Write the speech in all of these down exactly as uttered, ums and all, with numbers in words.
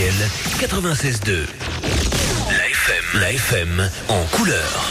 Arc-en-Ciel quatre-vingt-seize deux. La F M, la F M en couleur.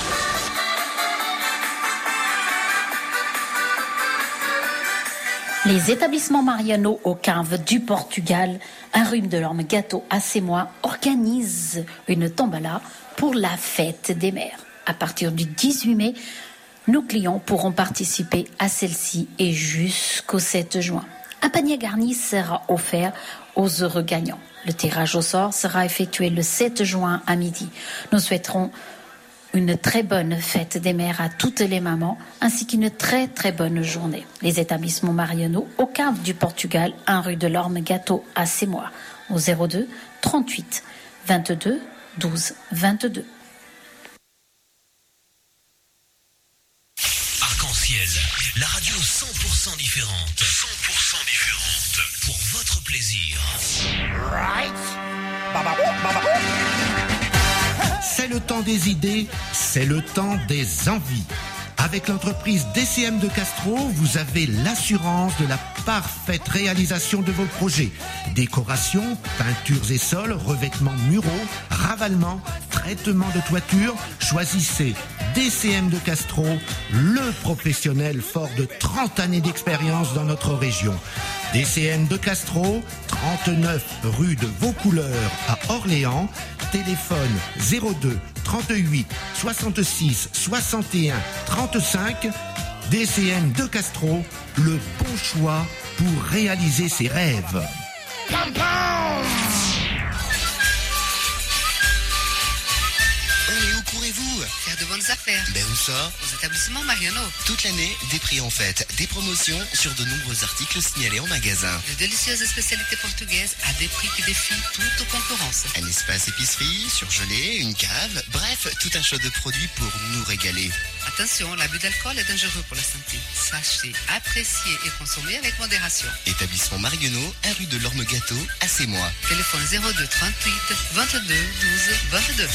Les établissements Mariano au Cave du Portugal, un rhume de l'orme gâteau à ces mois, organisent une tombola pour la fête des mères. À partir du dix-huit mai, nos clients pourront participer à celle-ci et jusqu'au sept juin. Un panier garni sera offert aux heureux gagnants. Le tirage au sort sera effectué le sept juin à midi. Nous souhaiterons une très bonne fête des mères à toutes les mamans, ainsi qu'une très très bonne journée. Les établissements Mariano au Cave du Portugal, un rue de l'Orme Gâteau à Sémois, au zéro deux trente-huit vingt-deux douze vingt-deux. Arc-en-Ciel, la radio cent pour cent différente. cent pour cent différente. Pour votre plaisir. Right. Baba, baba. C'est le temps des idées, c'est le temps des envies. Avec l'entreprise D C M de Castro, vous avez l'assurance de la parfaite réalisation de vos projets. Décoration, peintures et sols, revêtements muraux, ravalement, traitement de toiture. Choisissez D C M de Castro, le professionnel fort de trente années d'expérience dans notre région. D C M de Castro, trente-neuf rue de Vaucouleurs à Orléans. Téléphone zéro deux trente-huit soixante-six soixante et un trente-cinq. D C M de Castro, le bon choix pour réaliser ses rêves. Faire de bonnes affaires. Ben où ça? Aux établissements Mariano. Toute l'année, des prix en fête, des promotions sur de nombreux articles signalés en magasin. De délicieuses spécialités portugaises à des prix qui défient toute concurrence. Un espace épicerie, surgelé, une cave, bref, tout un choix de produits pour nous régaler. Attention, l'abus d'alcool est dangereux pour la santé. Sachez, apprécier et consommer avec modération. Établissement Mariano, un rue de l'Orme Gâteau, à Sémois. Téléphone zéro deux trente-huit vingt-deux douze vingt-deux.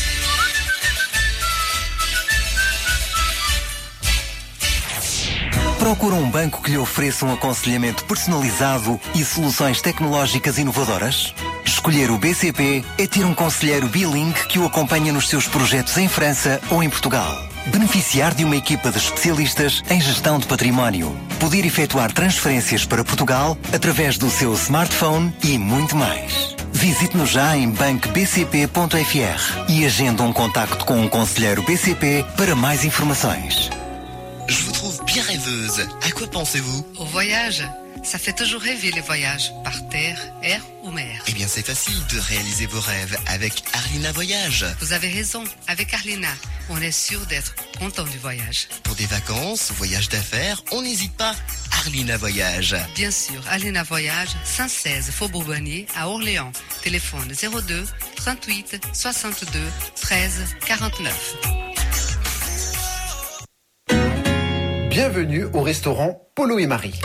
Procura um banco que lhe ofereça um aconselhamento personalizado e soluções tecnológicas inovadoras? Escolher o B C P é ter um conselheiro bilingue que o acompanha nos seus projetos em França ou em Portugal. Beneficiar de uma equipa de especialistas em gestão de património. Poder efetuar transferências para Portugal através do seu smartphone e muito mais. Visite-nos já em banco b c p ponto f r e agenda um contacto com um conselheiro B C P para mais informações. Je vous trouve bien rêveuse. À quoi pensez-vous? Au voyage. Ça fait toujours rêver les voyages, par terre, air ou mer. Eh bien, c'est facile de réaliser vos rêves avec Arlina Voyage. Vous avez raison. Avec Arlina, on est sûr d'être content du voyage. Pour des vacances, voyages d'affaires, on n'hésite pas. Arlina Voyage. Bien sûr, Arlina Voyage, cent seize Faubourg Bonnier à Orléans. Téléphone zéro deux trente-huit soixante-deux treize quarante-neuf. Bienvenue au restaurant Polo et Marie.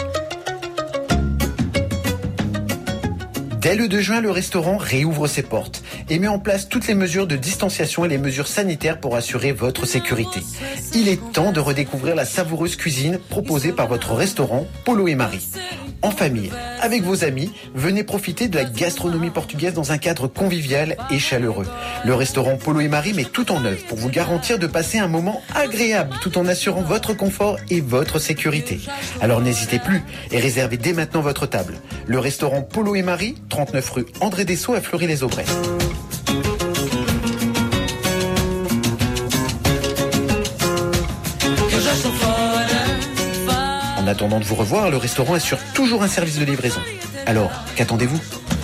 Dès le deux juin, le restaurant réouvre ses portes et met en place toutes les mesures de distanciation et les mesures sanitaires pour assurer votre sécurité. Il est temps de redécouvrir la savoureuse cuisine proposée par votre restaurant Polo et Marie. En famille, avec vos amis, venez profiter de la gastronomie portugaise dans un cadre convivial et chaleureux. Le restaurant Polo et Marie met tout en œuvre pour vous garantir de passer un moment agréable tout en assurant votre confort et votre sécurité. Alors n'hésitez plus et réservez dès maintenant votre table. Le restaurant Polo et Marie, trente-neuf rue André Dessau à Fleury-les-Aubrais. En attendant de vous revoir, le restaurant assure toujours un service de livraison. Alors, qu'attendez-vous?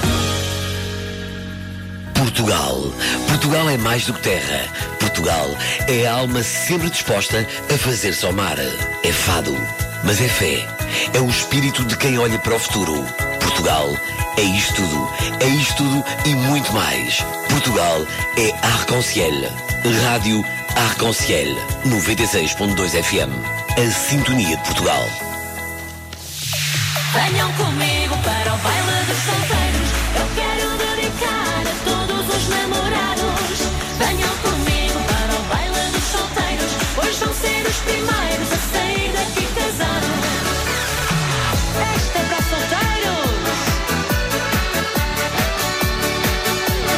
Portugal. Portugal é mais do que terra. Portugal é a alma sempre disposta a fazer-se ao mar. É fado, mas é fé. É o espírito de quem olha para o futuro. Portugal é isto tudo. É isto tudo e muito mais. Portugal é Arc-en-Ciel. Rádio Arc-en-Ciel. noventa e seis ponto dois F M. A sintonia de Portugal. Venham comigo para o baile dos solteiros. Eu quero dedicar a todos os namorados. Venham comigo para o baile dos solteiros. Pois vão ser os primeiros a sair daqui casados. Esta é para solteiros.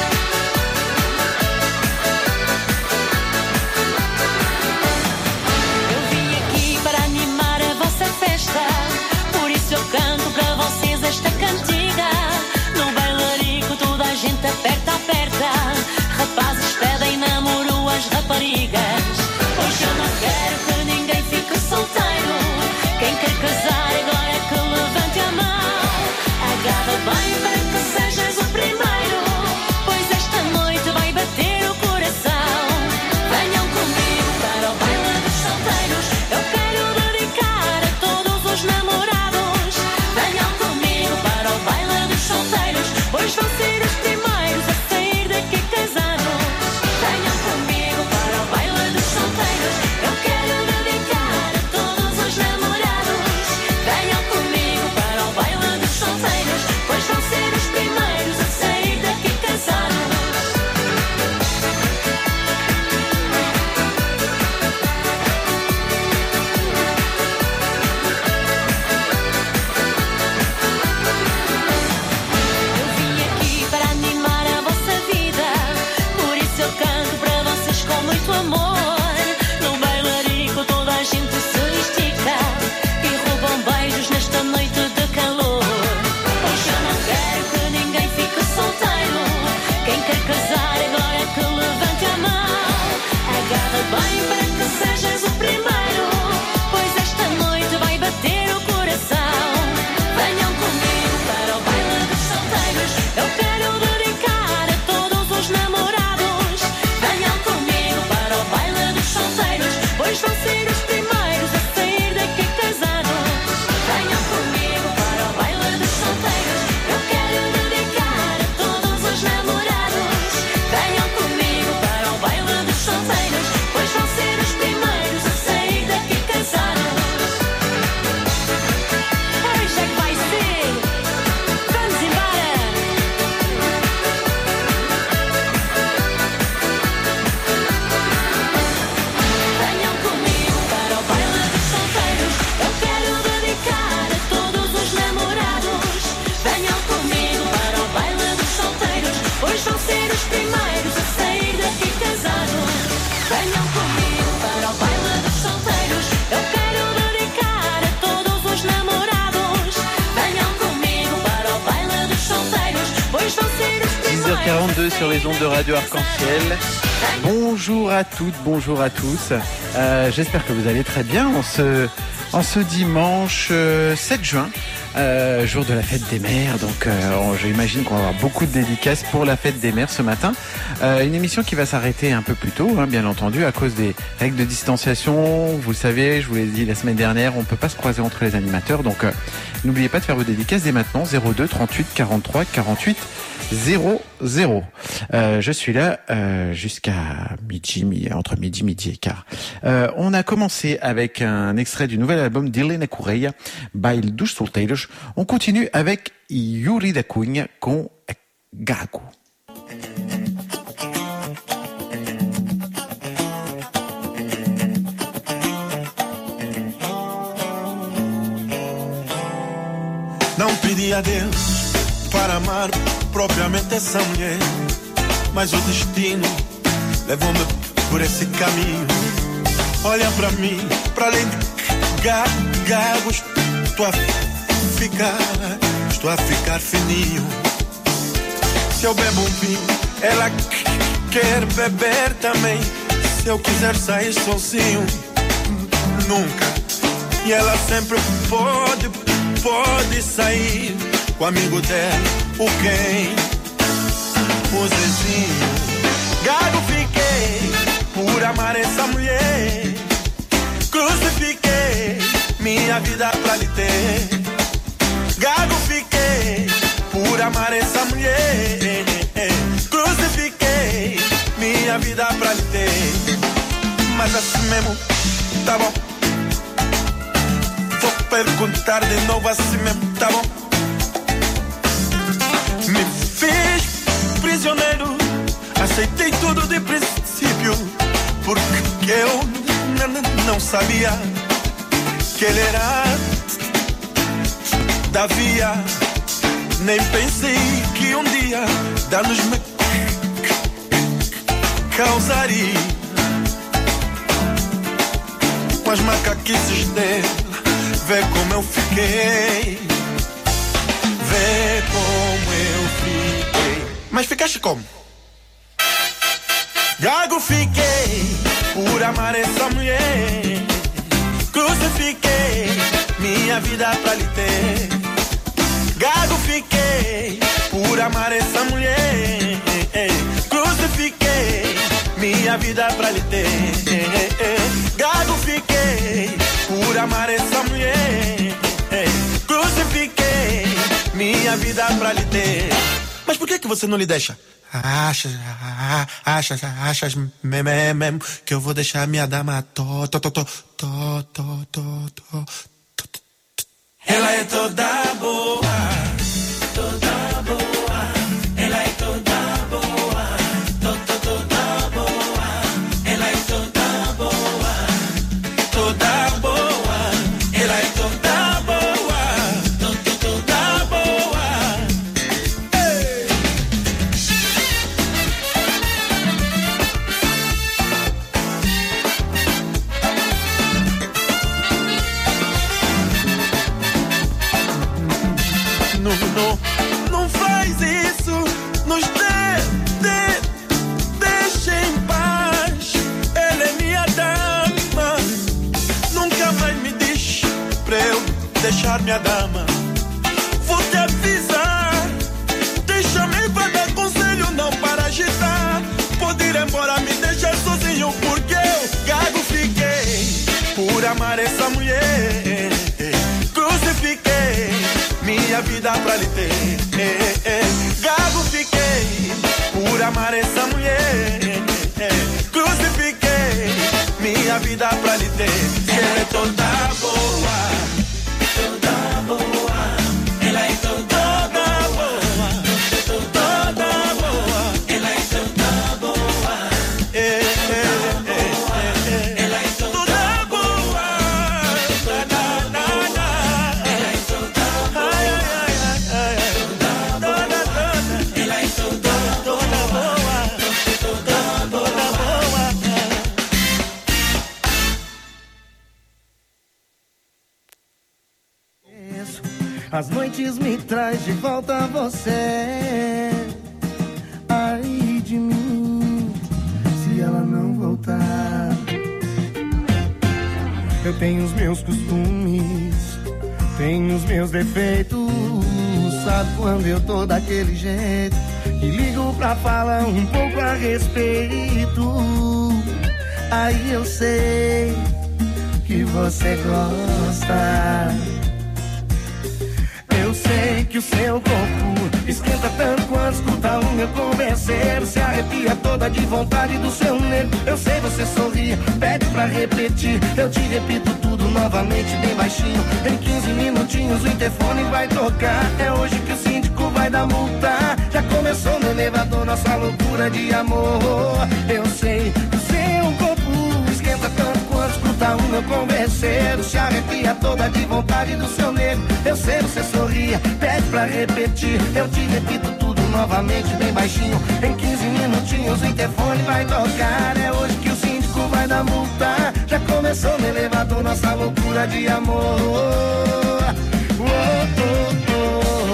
heures quarante-deux sur les ondes de Radio Arc-en-Ciel. Bonjour à toutes, bonjour à tous. Euh, j'espère que vous allez très bien en ce, en ce dimanche euh, sept juin. Euh, jour de la fête des mères, donc euh, j'imagine qu'on va avoir beaucoup de dédicaces pour la fête des mères ce matin. Euh, une émission qui va s'arrêter un peu plus tôt, hein, bien entendu, à cause des règles de distanciation. Vous le savez, je vous l'ai dit la semaine dernière, on ne peut pas se croiser entre les animateurs, donc euh, n'oubliez pas de faire vos dédicaces dès maintenant, zéro deux trente-huit quarante-trois quarante-huit zéro zéro. Euh, je suis là euh, jusqu'à midi, mi- entre midi, midi et quart. Euh, on a commencé avec un extrait du nouvel album d'Helena Correia, Baile dos Solteiros. On continue avec Yuri da Cunha com Gago. Não pedi a Deus para amar propriamente essa mulher, mas o destino levou-me por esse caminho. Olha pra mim, pra além de ga- gagos, estou a ficar, estou a ficar fininho. Se eu bebo um vinho, ela qu- quer beber também. Se eu quiser sair sozinho, nunca. E ela sempre pode, pode sair com o amigo dela, o quem? O Zezinho. Gago fiquei por amar essa mulher, crucifiquei minha vida pra lhe ter. Gago fiquei por amar essa mulher, crucifiquei minha vida pra lhe ter. Mas assim mesmo, tá bom. Vou perguntar de novo, assim mesmo, tá bom. Me fiz prisioneiro, aceitei tudo de princípio, porque eu n- n- não sabia que ele era da via. Nem pensei que um dia danos me causaria. Com as macaquices dela, vê como eu fiquei. Vê como eu fiquei. Mas ficaste como? Gago fiquei por amar essa mulher, crucifiquei minha vida pra lhe ter. Gago fiquei por amar essa mulher, crucifiquei minha vida pra lhe ter. Gago fiquei por amar essa mulher, crucifiquei minha vida pra lhe ter. Mas por que que você não lhe deixa? Achas, achas, achas mesmo me, me, que eu vou deixar minha dama to, to, to, to, to, to, to, to, to. Ela é toda boa, toda boa. Ela é toda boa, to, to, toda boa. Ela é toda boa, toda boa. Ela é toda boa, to, to, toda boa. Ei! Não, não, não faz isso, nos dê, dê, deixa em paz. Ela é minha dama, nunca mais me diz pra eu deixar minha dama. Vou te avisar, deixa-me pra dar conselho, não para agitar. Pode ir embora, me deixar sozinho, porque eu gago fiquei por amar essa mulher, crucifiquei minha vida pra lhe ter. Gago fiquei por amar essa mulher, crucifiquei minha vida pra lhe ter. Ela é toda boa, toda boa. Ela é toda boa, toda boa. Ela é toda boa, é, é, é, é. Ela é toda boa, na, na, na, na. Ela é toda boa, ai, ai, ai, ai, ai. Toda, toda. Ela é toda, toda boa, toda, toda boa. As noites me traz de volta você. tenho os meus costumes, tenho os meus defeitos. Sabe quando eu tô daquele jeito e ligo pra falar um pouco a respeito. Aí eu sei que você gosta. Eu sei que o seu corpo esquenta tanto quando escuta o meu converseiro. Se arrepia toda de vontade do seu nego. Eu sei, você sorria, pede pra repetir. Eu te repito tudo novamente bem baixinho. Em quinze minutinhos o interfone vai tocar. É hoje que o síndico vai dar multa. Já começou no elevador nossa loucura de amor. Eu sei que o seu corpo esquenta tanto quando escuta o meu converseiro. Se arrepia toda de vontade do seu nego. Eu sei, você sorria, pede pra repetir. Eu te repito tudo novamente bem baixinho. Em quinze minutinhos o interfone vai tocar. É hoje que o síndico vai dar multa. Já começou no elevador nossa loucura de amor. Oh, oh, oh.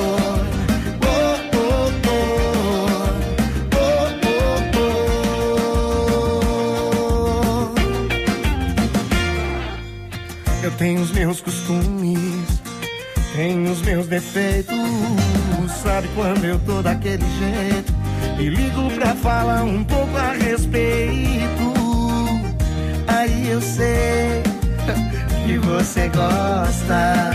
Eu tenho os meus costumes, tenho os meus defeitos. Sabe quando eu tô daquele jeito e ligo pra falar um pouco a respeito. Aí eu sei que você gosta.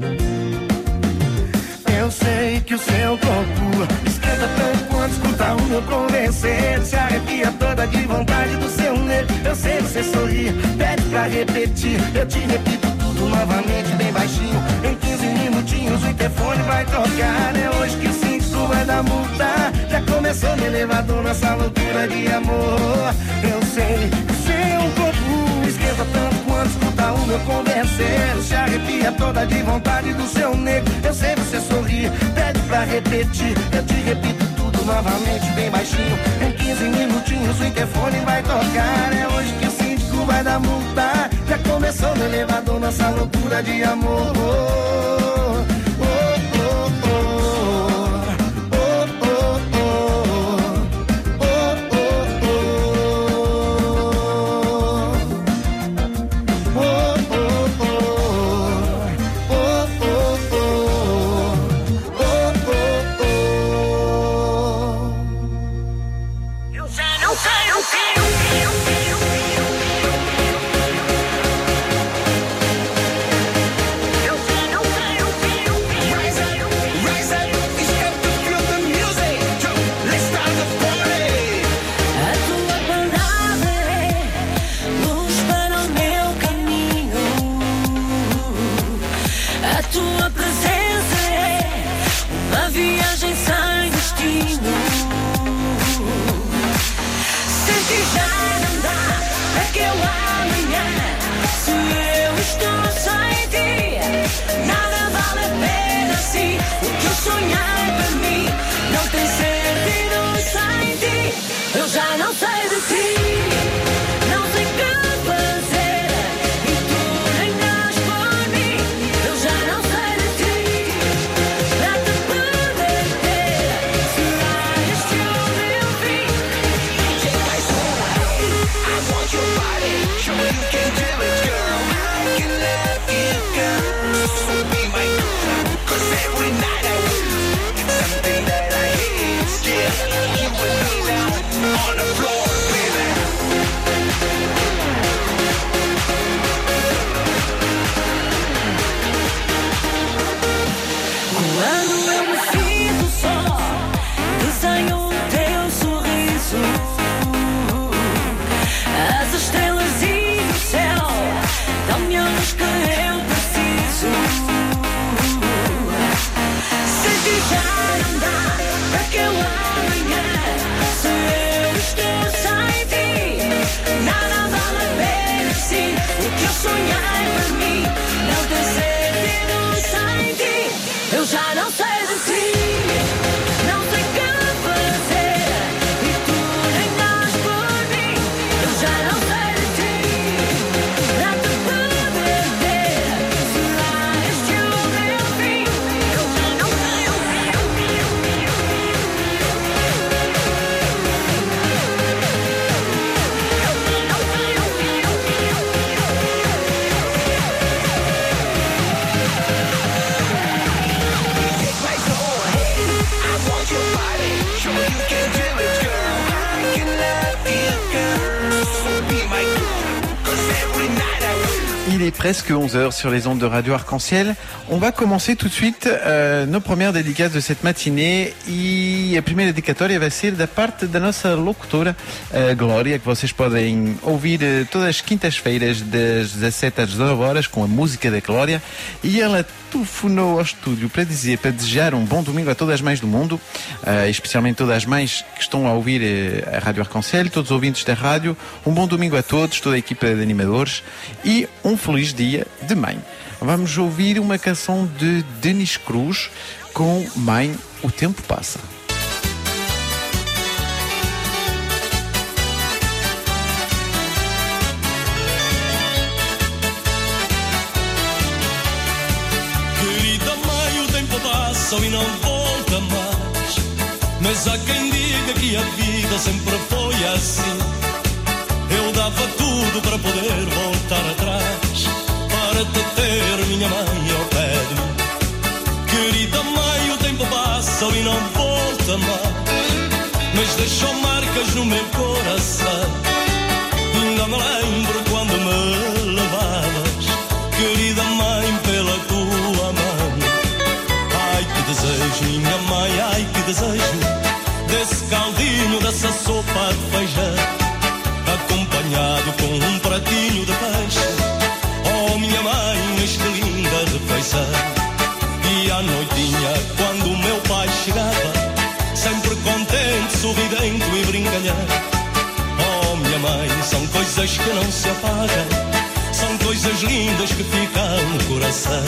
Eu sei que o seu corpo esquenta tanto quando escuta o meu convencer. Se arrepia toda de vontade do seu nego. Eu sei, você sorria, pede pra repetir. Eu te repito tudo novamente bem baixinho. Em quinze minutinhos o interfone vai tocar. É hoje que o síndico vai dar multa. Já começou no elevador nossa loucura de amor. Eu sei que o seu corpo esquenta tanto quando escuta o meu converseiro. Se arrepia toda de vontade do seu nego. Eu sei, você sorria, pede pra repetir. Eu te repito tudo novamente bem baixinho. Em quinze minutinhos o interfone vai tocar. É hoje que o síndico vai dar multa. Já começou no elevador nossa loucura de amor. Oh, oh, oh, oh. Il est presque onze heures sur les ondes de Radio Arc-en-Ciel. On va commencer tout de suite uh, nos primeiras dédicaces de cette matinée. E a primeira dedicatória vai ser da parte da nossa locutora uh, Glória, que vocês podem ouvir uh, todas as quintas-feiras das dezassete às dezenove horas com a música da Glória. E ela telefonou ao estúdio para dizer, para desejar um bom domingo a todas as mães do mundo, uh, especialmente todas as mães que estão a ouvir uh, a Rádio Arc-en-Ciel, todos os ouvintes da rádio. Um bom domingo a todos, toda a equipa de animadores e um feliz dia de mãe. Vamos ouvir uma canção de Denis Cruz com Mãe, o Tempo Passa. Querida mãe, o tempo passa e não volta mais, mas há quem diga que a vida sempre foi assim. Eu dava tudo para poder voltar atrás, para te ter, minha mãe, ao pé de mim. Querida mãe, o tempo passa e não volta mais, mas deixou marcas no meu coração. Ainda me lembro quando me levavas, querida mãe, pela tua mão. Ai que desejo, minha mãe, ai que desejo, desse caldinho, dessa sopa de feijão, acompanhado com um pratinho de peixe. Oh, minha mãe, nesta linda refeição. E à noitinha, quando o meu pai chegava, sempre contente, sorridente e brincalhão. Oh, minha mãe, são coisas que não se apagam, são coisas lindas que ficam no coração.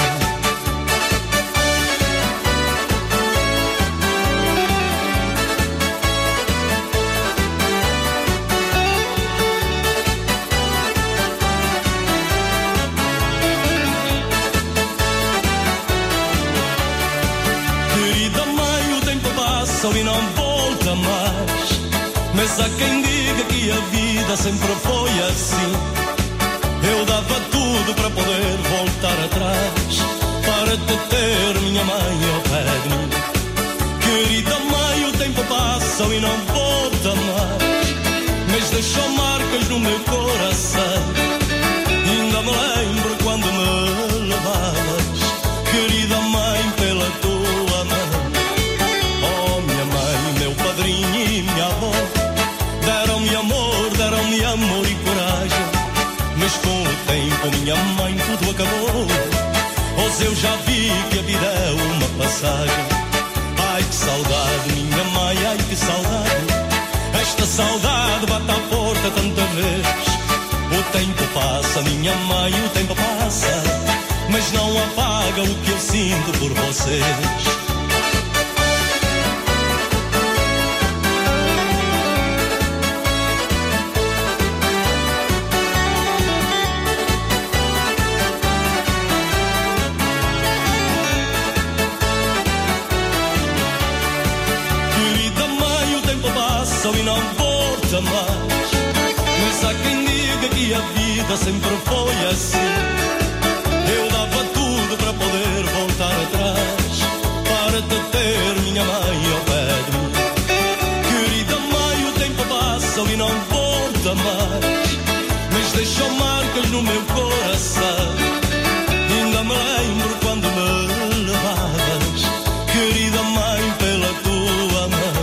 E não volta mais, mas há quem diga que a vida sempre foi assim. Eu dava tudo para poder voltar atrás, para te ter, minha mãe, ao pé de mim. Querida mãe, o tempo passa e não volta mais, mas deixou marcas no meu coração. Ainda me lembro quando me levavas, querida mãe, pela tua mão. E minha avó deram-me amor, deram-me amor e coragem, mas com o tempo, minha mãe, tudo acabou, pois eu já vi que a vida é uma passagem. Ai que saudade, minha mãe, ai que saudade, esta saudade bate à porta tanta vez. O tempo passa, minha mãe, o tempo passa, mas não apaga o que eu sinto por vocês. E não volta mais, mas há quem diga que a vida sempre foi assim. Eu dava tudo para poder voltar atrás, para te ter, minha mãe, ao pé de mim. Querida mãe, o tempo passa e não volta mais, mas deixou marcas no meu coração. Ainda me lembro quando me levavas, querida mãe, pela tua mão.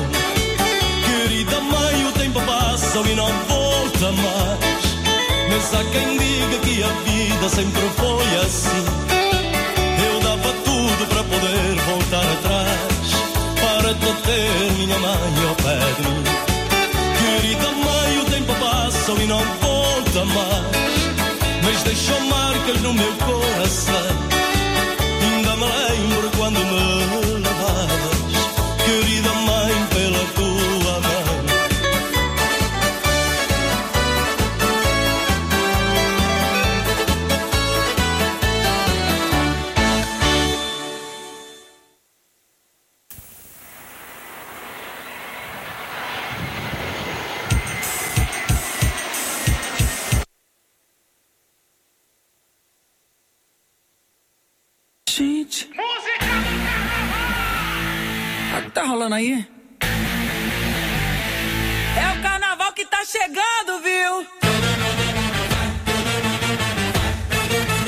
E não volta mais, mas há quem diga que a vida sempre foi assim. Eu dava tudo para poder voltar atrás, para te ter, minha mãe, ao pé de mim. Querida mãe, o tempo passa e não volta mais, mas deixou marcas no meu coração. Ainda me lembro quando me levavas, querida mãe, pela tua mão. Gente, o que tá rolando aí? É o carnaval que tá chegando, viu?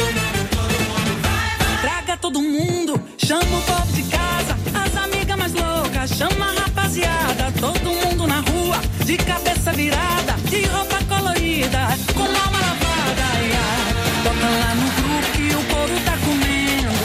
chama o povo de casa, as amigas mais loucas, chama a rapaziada, todo mundo na rua, de cabeça virada, de roupa colorida, com alma lavada, ai, ai. Bota lá no grupo que o couro tá comendo,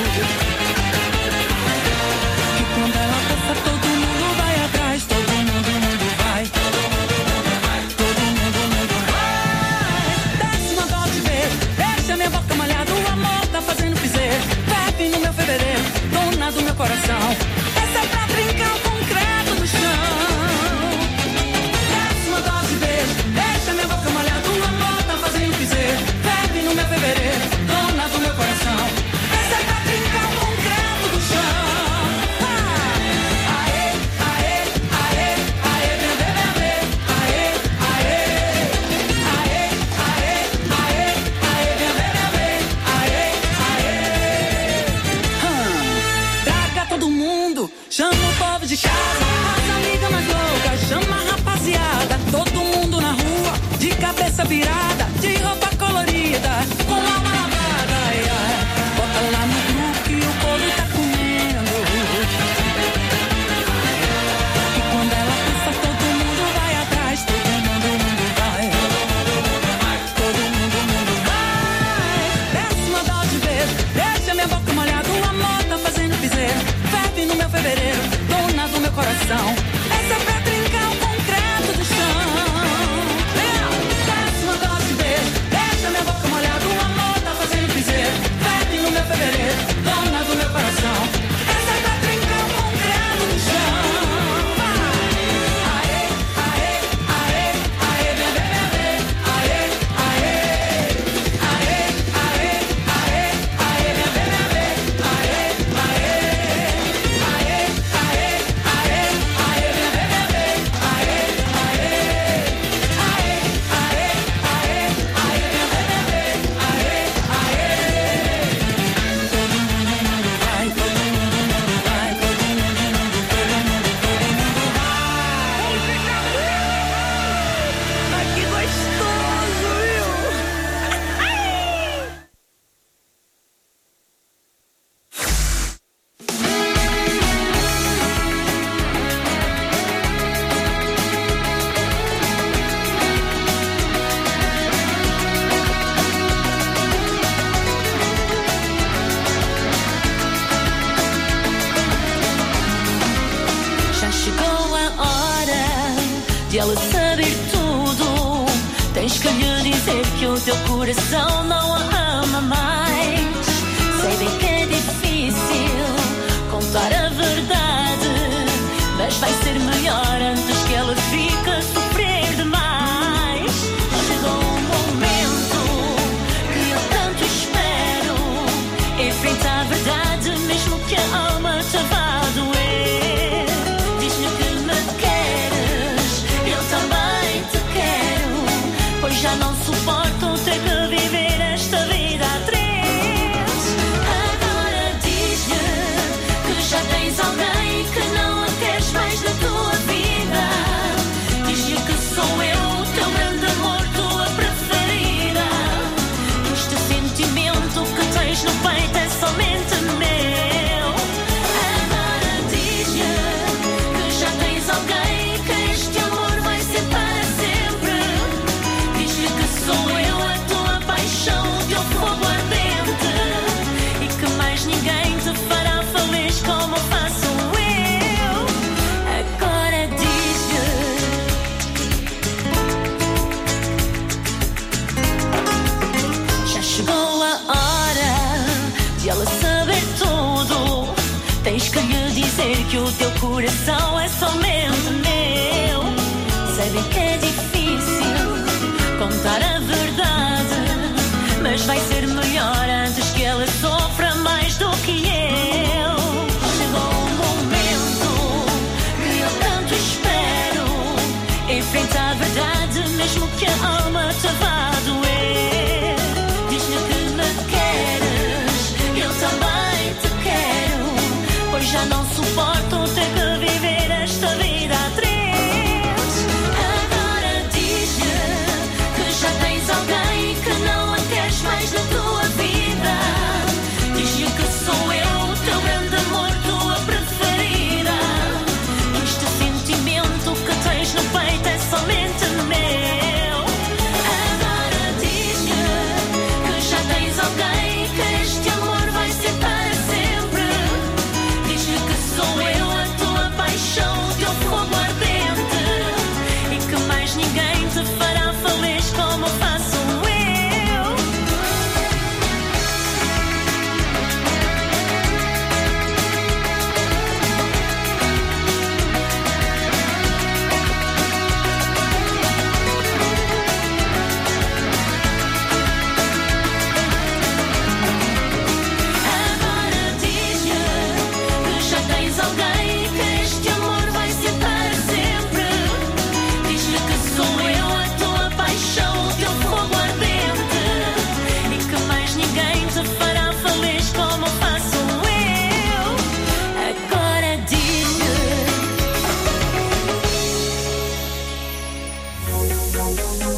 e quando ela passa todo mundo vai atrás, todo mundo, mundo vai, todo mundo, mundo vai. Desce uma dose de beijo, deixa minha boca molhada, o amor tá fazendo piseiro, bebe no meu fevereiro, dona do meu coração. Essa é pra brincar o concreto no chão. Desce uma dose de beijo, deixa minha boca molhada, o amor tá fazendo piseiro, bebe no meu fevereiro, dona do meu coração. Essa é pra brincar o concreto do chão. Ah, aê, aê, aê, aê, vem ver, vem ver, aê, aê, aê, aê, aê, aê, vem ver, vem ver, aê, aê. Hum, traga todo mundo, chama o povo de casa, as amigas mais loucas, chama a rapaziada, todo mundo na rua, de cabeça virada, de roupa colorida, com alma lavada, ai, ai. Bota lá no grupo que o couro tá comendo, e quando ela passa todo mundo vai atrás, todo mundo, mundo vai, todo mundo, mundo vai. Desce uma dose de beijo, deixa minha boca molhada, o amor tá fazendo piseiro, bebe no meu fevereiro, dona do meu coração. Essa é pra trincar o concreto do chão. Desce uma dose de beijo, deixa minha boca molhada, o amor tá fazendo piseiro, bebe no meu fevereiro, dona do meu coração. Essa é pra trincar o concreto do chão. Aê, aê, aê, aê, vem ver, vem ver, aê, aê, aê, aê, aê, aê, vem ver, vem ver, aê, aê, aê, aê, aê, aê, vem ver, vem ver, aê, aê, aê, aê, aê, aê, vem ver, vem ver, aê, aê. Todo mundo, mundo vai, todo mundo, mundo vai, todo mundo, mundo, todo mundo, todo mundo vai. Ai, que gostoso, viu? Já chegou a hora de ela saber tudo. Tens que lhe dizer que o teu coração não a ama mais. Sei bem que é difícil contar a verdade, mas vai ser melhor antes que ela fique a sofrer demais. Chegou um momento que eu tanto espero. Enfrenta a verdade mesmo que a alma te vá doer. Diz-lhe que me queres, eu também te quero, pois já não suporto ter que viver esta vida a três. Agora diz-lhe que já tens alguém, que não a queres mais na tua vida. Diz-lhe que sou eu, o teu grande amor, tua preferida. Este sentimento que tens no peito é somente meu. Agora diz-lhe que já tens alguém, que este amor vai ser para sempre. Diz-lhe que sou eu a tua paixão, o teu fogo ardente, e que mais ninguém te fará feliz como faço eu. Agora diz-lhe. Já chegou a hora de ela saber tudo. Tens que lhe dizer que o teu coração é somente meu. Sei bem que é difícil contar a verdade, mas vai ser melhor antes que ela sofra mais do que eu. Chegou um momento que eu tanto espero. Enfrenta a verdade mesmo que a alma te vá doer. Diz-lhe que me queres, eu também te quero, pois já não suporto ter que viver esta vida a três. Agora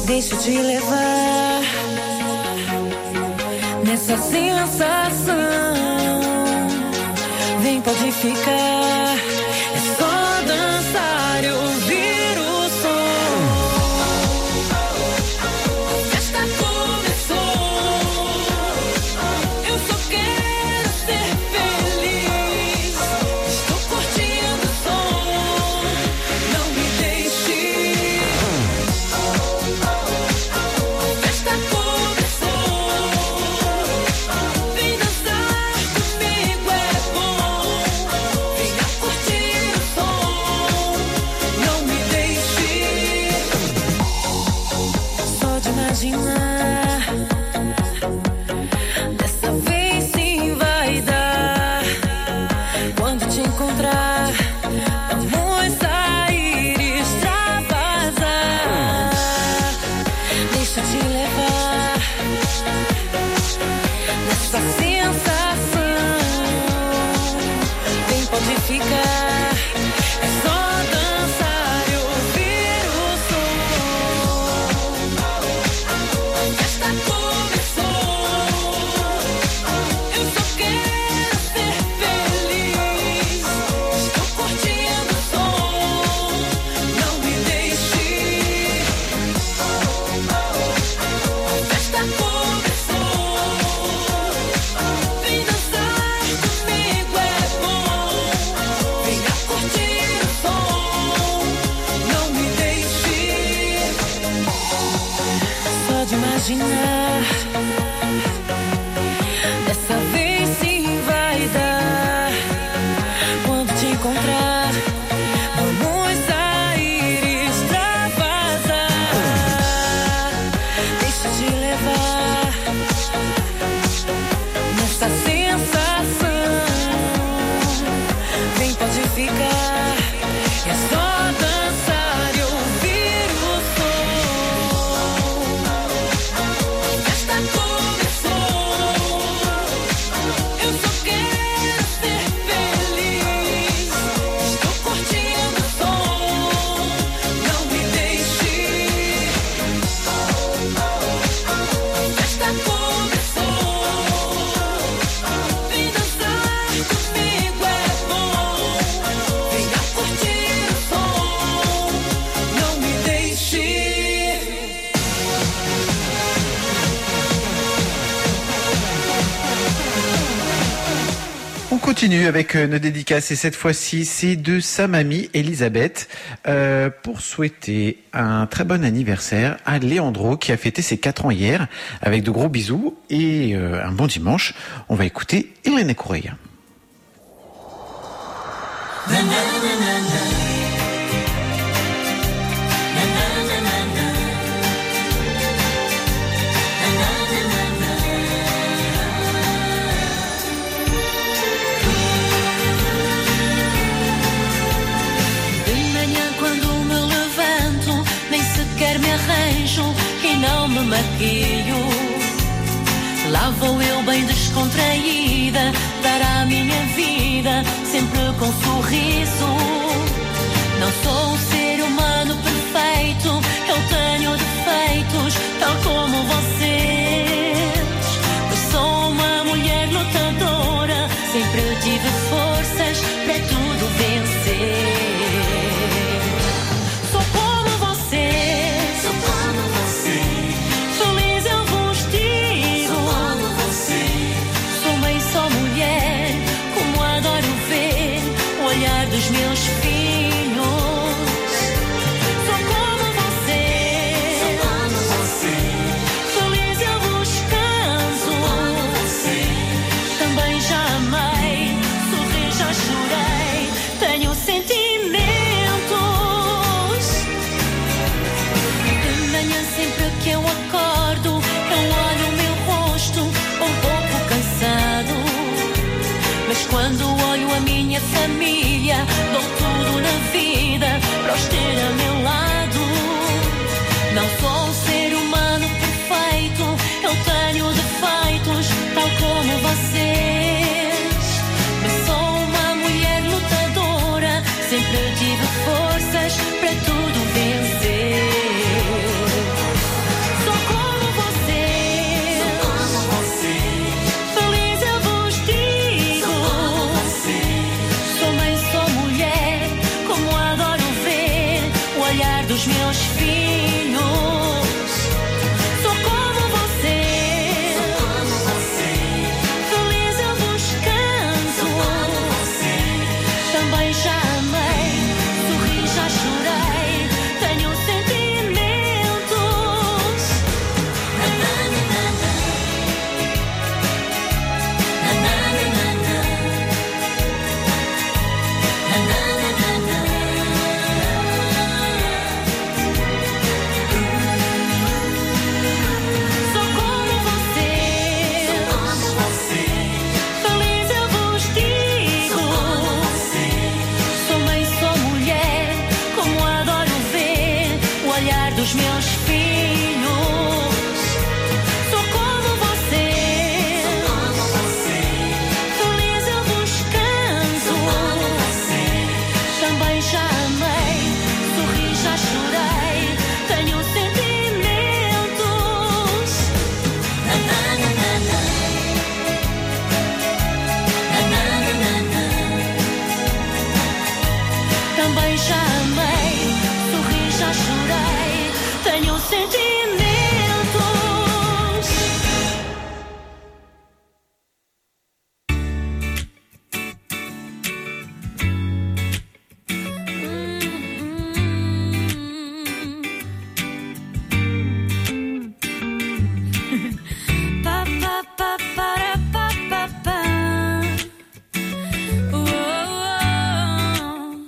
Deixa eu te levar nessa sensação. Vem, pode ficar. É só dançar e ouvir o som. A festa começou. Eu só quero ser feliz. Estou curtindo o som. Não me deixe. A festa começou. Vem dançar comigo, é bom. Venha curtir o som. Não me deixe. Só de imaginar. Dessa vez sim vai dar. Quando te encontrar, vamos sair e extravasar. Deixa eu te levar nessa sensação. Vem, pode ficar. É só dançar e ouvir o som. A festa começou. Eu só quero ser feliz. Estou curtindo o som. Não me deixe. A festa começou. Vem dançar comigo, é bom. Venha curtir o som. Não me deixe. Só de imaginar. Dessa vez sim vai dar. Quando te encontrar, vamos sair e extravasar. Deixa eu te levar nessa sensação. Vem, pode ficar. É só dançar e ouvir o som. A festa começou. Eu só quero ser feliz. Estou curtindo o som. Não me deixe. A festa começou. Vem dançar comigo, é bom. Venha curtir o som. Não me deixe. On continue avec euh, nos dédicaces et cette fois-ci c'est de sa mamie Elisabeth euh, pour souhaiter un très bon anniversaire à Leandro qui a fêté ses quatre ans hier avec de gros bisous et euh, un bon dimanche. On va écouter Helena Correia. De manhã quando me levanto, nem sequer me arranjo e não me maquio. Lá vou eu bem descontraída, dar à minha vida sempre com sorriso. Não sou um ser humano perfeito, eu tenho defeitos, tal como vocês. Mas sou uma mulher lutadora, sempre tive forças para tudo vencer. Sou como vocês, sou como vocês. Feliz eu vos digo, sou como vocês. Sou mãe, sou mulher, como adoro ver o olhar dos meus filhos. Sou como vocês, sou como vocês. Feliz eu vos canto, sou como vocês. Também já amei, sorri, já chorei, tenho sentimentos. De manhã sempre que eu acordo, eu olho o meu rosto um pouco cansado. Mas quando olho a minha família, dou tudo na vida para os ter a meu lado. Não sou um ser humano perfeito, eu tenho defeitos, tal como vocês. Mas sou uma mulher lutadora, sempre tive forças para tudo vencer. olhar dos meus filhos. Sou como você, feliz eu vos canto. Também já amei, sorri, já chorei, tenho sentimentos. Na, na, na, na, na. Na, na, na, na, na. Na, na, na, na, na. Sou como você, feliz eu vos digo. Sou mãe, sou mulher, como adoro ver o olhar dos meus filhos. Sou como você, feliz eu vos canto. Também já amei, sorri, já chorei, tenho sentimentos. Na, na, na, na, na. Na, na, na, na, na. Também já amei, sorri, já chorei, tenho sentimentos. Pa, pa, pa, para, pa, pa, pa. Uou,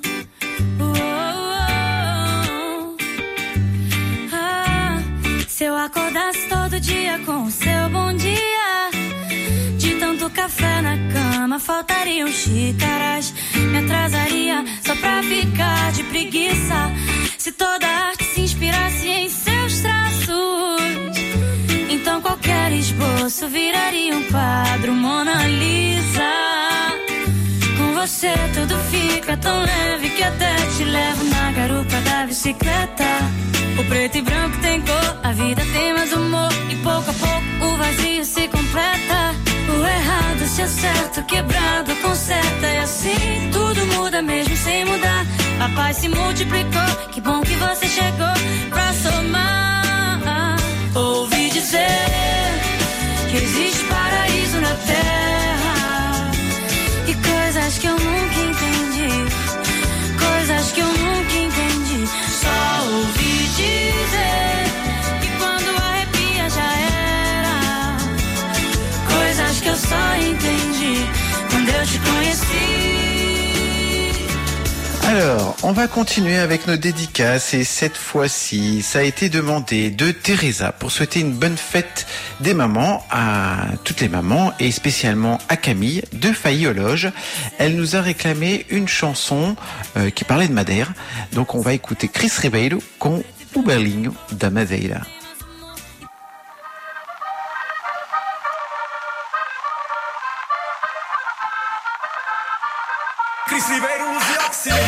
uou. Ah, se eu acordasse todo dia com o seu bom dia, de tanto café na cama faltariam xícaras. Me atrasaria só pra ficar de preguiça. Se toda arte se inspirasse em seus traços, então qualquer esboço viraria um quadro Mona Lisa. Com você tudo fica tão leve que até te levo na garupa da bicicleta. O preto e branco tem cor, a vida tem mais humor, e pouco a pouco o vazio se completa. O errado se acerta, o quebrado conserta, e assim tudo muda mesmo sem mudar. A paz se multiplicou, que bom que você chegou pra somar. Ouvi dizer que existe paraíso na terra, e coisas que eu nunca entendi, coisas que eu nunca entendi. Só ouvi dizer que quando arrepia já era, coisas que eu só entendi quando eu te conheci. Alors, on va continuer avec nos dédicaces et cette fois-ci, ça a été demandé de Teresa pour souhaiter une bonne fête des mamans à toutes les mamans et spécialement à Camille de Failly-aux-Loges. Elle nous a réclamé une chanson euh, qui parlait de Madère. Donc on va écouter Chris Ribeiro com O Belinho da Madeira. Chris Ribeiro, luz e oxigênio.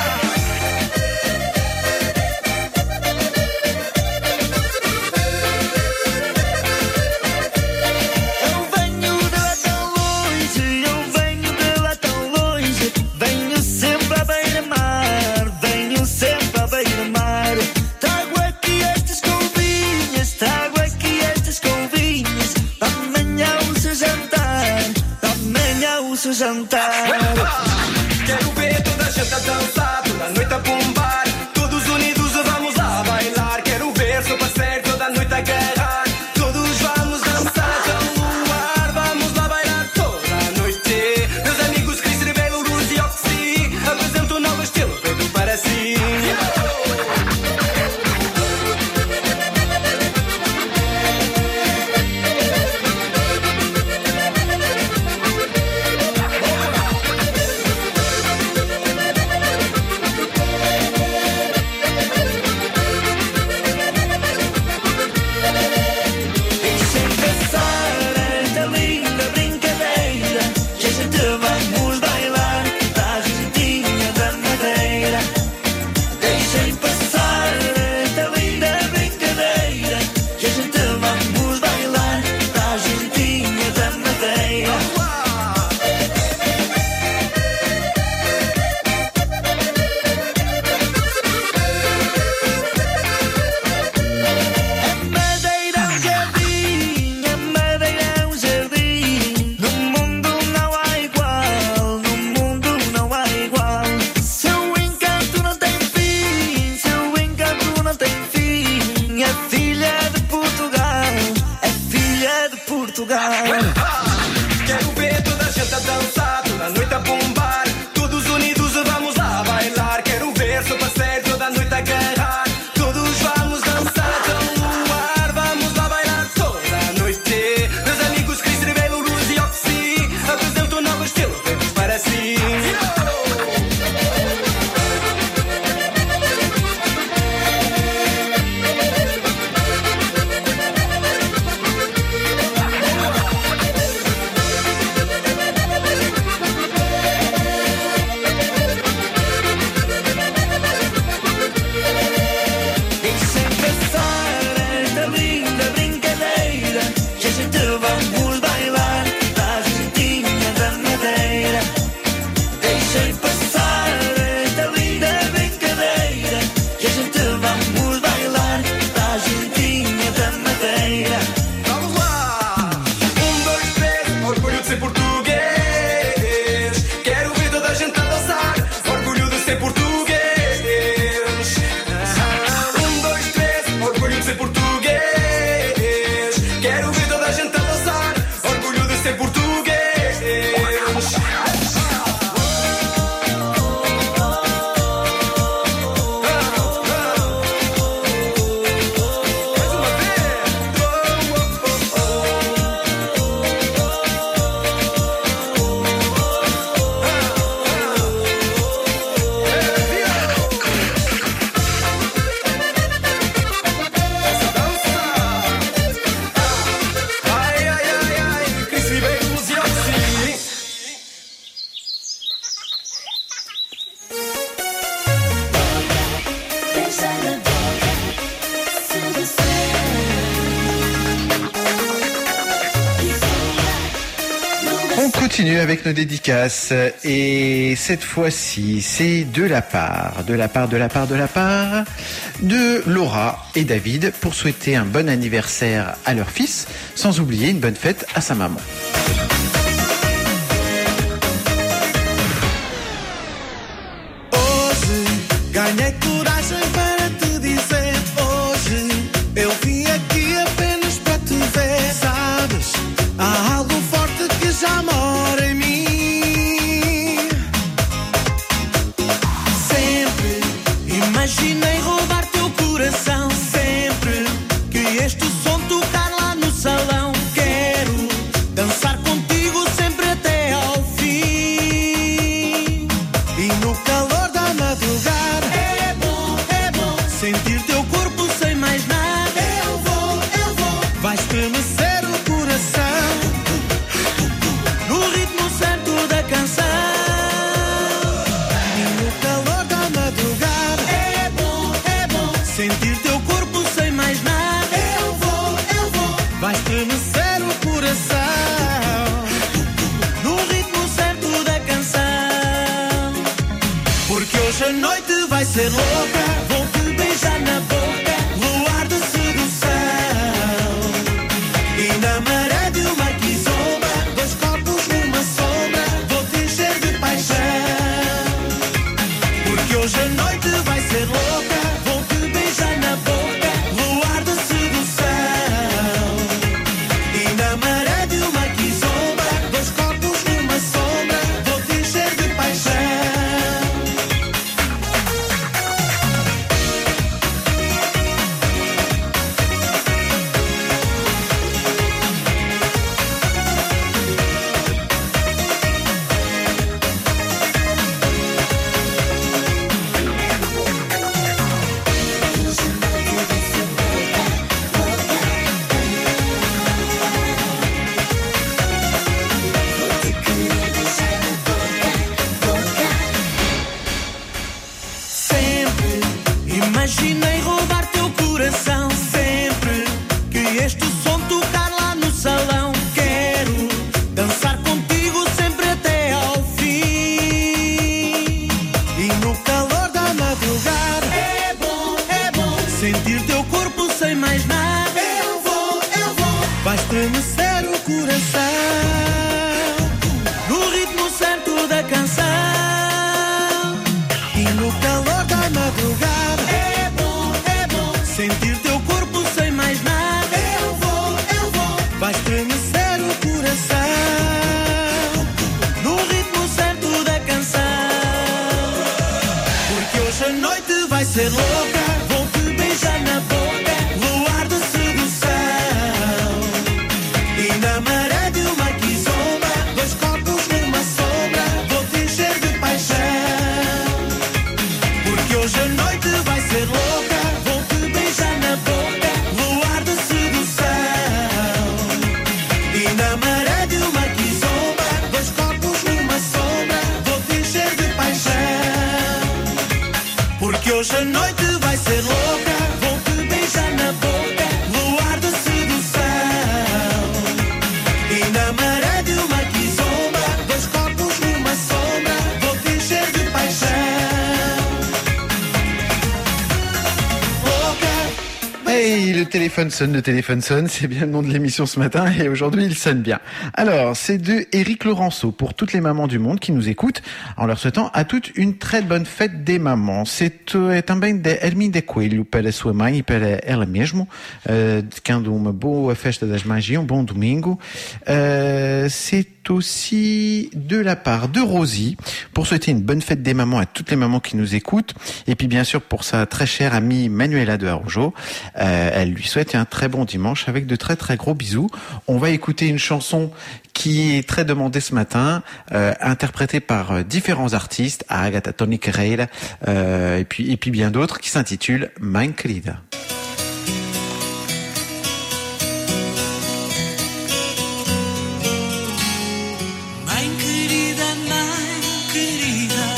Eu venho de lá tão longe, eu venho de lá tão longe. Venho sempre à beira-mar, venho sempre à beira-mar. Trago aqui estas couvinhas, trago aqui estas couvinhas. Da manhã o seu jantar, da manhã o seu jantar. Quero ver madrugar. Quero ver toda a gente a dançar, toda a noite a bombar. Todos unidos vamos lá bailar. Quero ver seu parceiro toda a noite a agarrar. Todos vamos dançar até o luar. Vamos lá bailar toda a noite. Meus amigos Cris Rebelo, Luz e Oxy apresentam um novo estilo, vemos para si. Continue avec nos dédicaces et cette fois-ci c'est de la part, de la part, de la part, de la part de Laura et David pour souhaiter un bon anniversaire à leur fils, sans oublier une bonne fête à sa maman. Hoje ganhei coragem para te dizer. Hoje eu vim aqui apenas para te ver. Sabes, há algo forte que já mora em mim. Sempre imaginei roubar teu coração. Sempre que este som tocar lá no salão. Quero dançar contigo sempre até ao fim. E no calor da madrugada é bom, é bom sentir teu corpo sem mais nada. Eu vou, eu vou, vai estremecer o coração no ritmo certo da canção. E no calor da madrugada é bom, é bom sentir teu corpo sem mais nada. Eu vou, eu vou, vai estremecer o coração no ritmo certo da canção. Porque hoje a noite vai ser louca. Vou te beijar na boca, luar de sedução. E na maré de uma quizomba, dois corpos numa sombra, vou te encher de paixão. Porque hoje a noite vai ser louca. Vou te beijar na boca, luar de sedução. E na maré de uma quizomba, dois corpos numa sombra, vou te encher de paixão. Sempre imaginei roubar teu coração. Sempre que este som tocar lá no salão. Quero dançar contigo sempre até ao fim. E no calor da madrugada é bom, é bom sentir teu corpo sem mais nada. Eu vou, eu vou, vai estremecer o coração no ritmo certo da canção. E no calor da madrugada é bom, é bom sentir teu corpo sem mais nada. Eu vou, eu vou, vai estremecer o ser louca, vou-te beijar na boca, luar de sedução. E na maré de uma quizomba, dois copos numa sombra, vou-te encher de paixão. Porque hoje a noite vai ser louca, vou-te beijar na boca, luar de sedução. E na maré de uma quizomba, dois copos numa sombra, vou-te encher de paixão. Porque hoje a noite vai ser louca, vou-te beijar na boca, luar de sedução. E na maré de uma quizomba, dois copos numa sombra, vou-te encher de paixão. Hey, le téléphone sonne, le téléphone sonne, c'est bien le nom de l'émission ce matin et aujourd'hui il sonne bien. Alors, c'est de Éric Laurenceau pour toutes les mamans du monde qui nous écoutent en leur souhaitant à toutes une très bonne fête des mamans. C'est uh, também de Hermine de Coelho para a sua mãe e para ela mesmo, uh, desejando uma boa festa das mães e um bom domingo. Uh, c'est aussi de la part de Rosie pour souhaiter une bonne fête des mamans à toutes les mamans qui nous écoutent et puis bien sûr pour sa très chère amie Manuela de Araujo. Euh, elle lui souhaite un très bon dimanche avec de très très gros bisous. On va écouter une chanson qui est très demandée ce matin, euh, interprétée par euh, différents artistes, Agatha Tony Carreira euh, et puis et puis bien d'autres, qui s'intitule Mãe Querida. Mãe querida, mãe querida,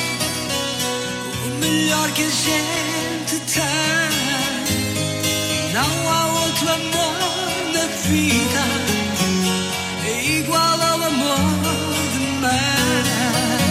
o melhor que a gente tem. Não há outro amor na vida igual ao amor de mãe.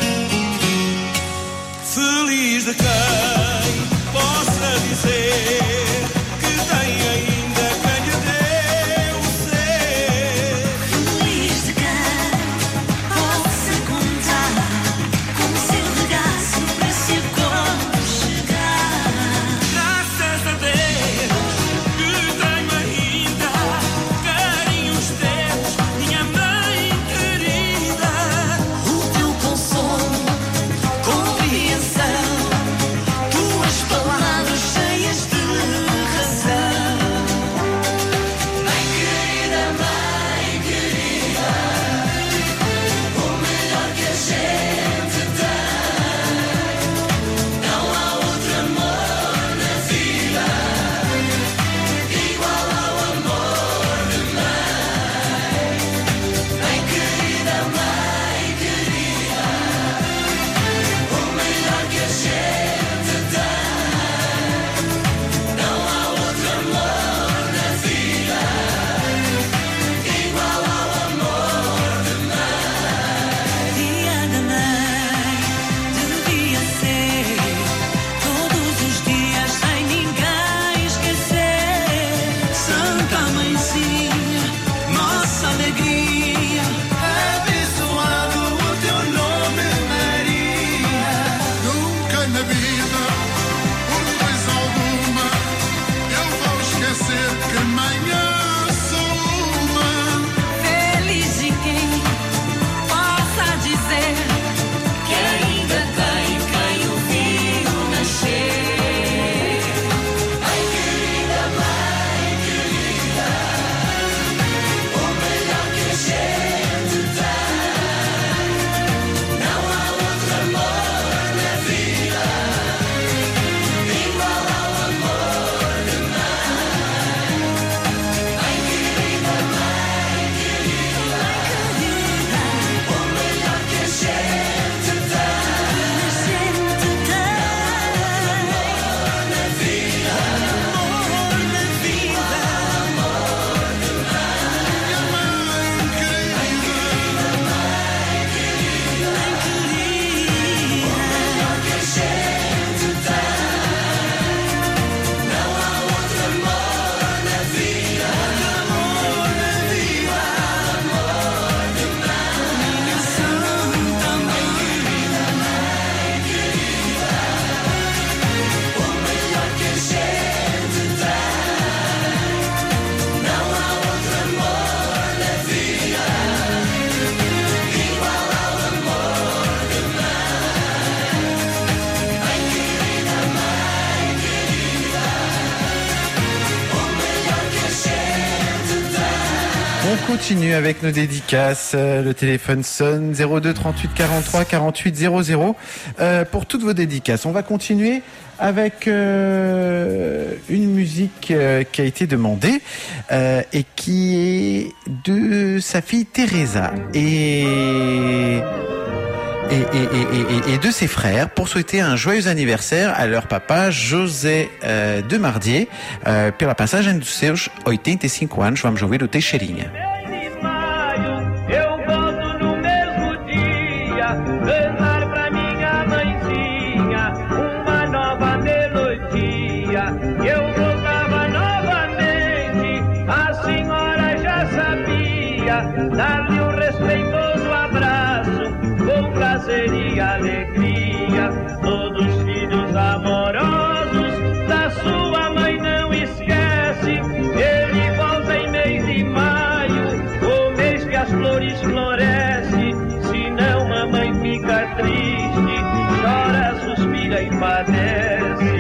Feliz de quem possa dizer que tem ainda quem lhe deu ser. Feliz de quem possa contar com o seu regaço para se aconchegar. Graças a Deus que tenho ainda carinhos teus, minha mãe querida. O teu consolo, compreensão, tuas palavras cheias de On continue avec nos dédicaces. Euh, Le téléphone sonne zéro deux trente-huit quarante-trois quarante-huit zéro zéro euh, pour toutes vos dédicaces. On va continuer avec euh, une musique euh, qui a été demandée euh, et qui est de sa fille Teresa et et, et, et, et, et de ses frères pour souhaiter un joyeux anniversaire à leur papa José euh, de Mardier euh, pela passagem dos seus oitenta e cinco anos. Vamos ouvir o Teixeirinha. Eu volto no mesmo dia, cantar pra minha mãezinha uma nova melodia. Eu voltava novamente, a senhora já sabia, dar-lhe um respeitoso abraço, com prazer e alegria. Todos filhos amorosos da sua mãe não esquece, ele volta em mês de maio, o mês que as flores florescem. Se não, mamãe fica triste, chora, suspira e padece.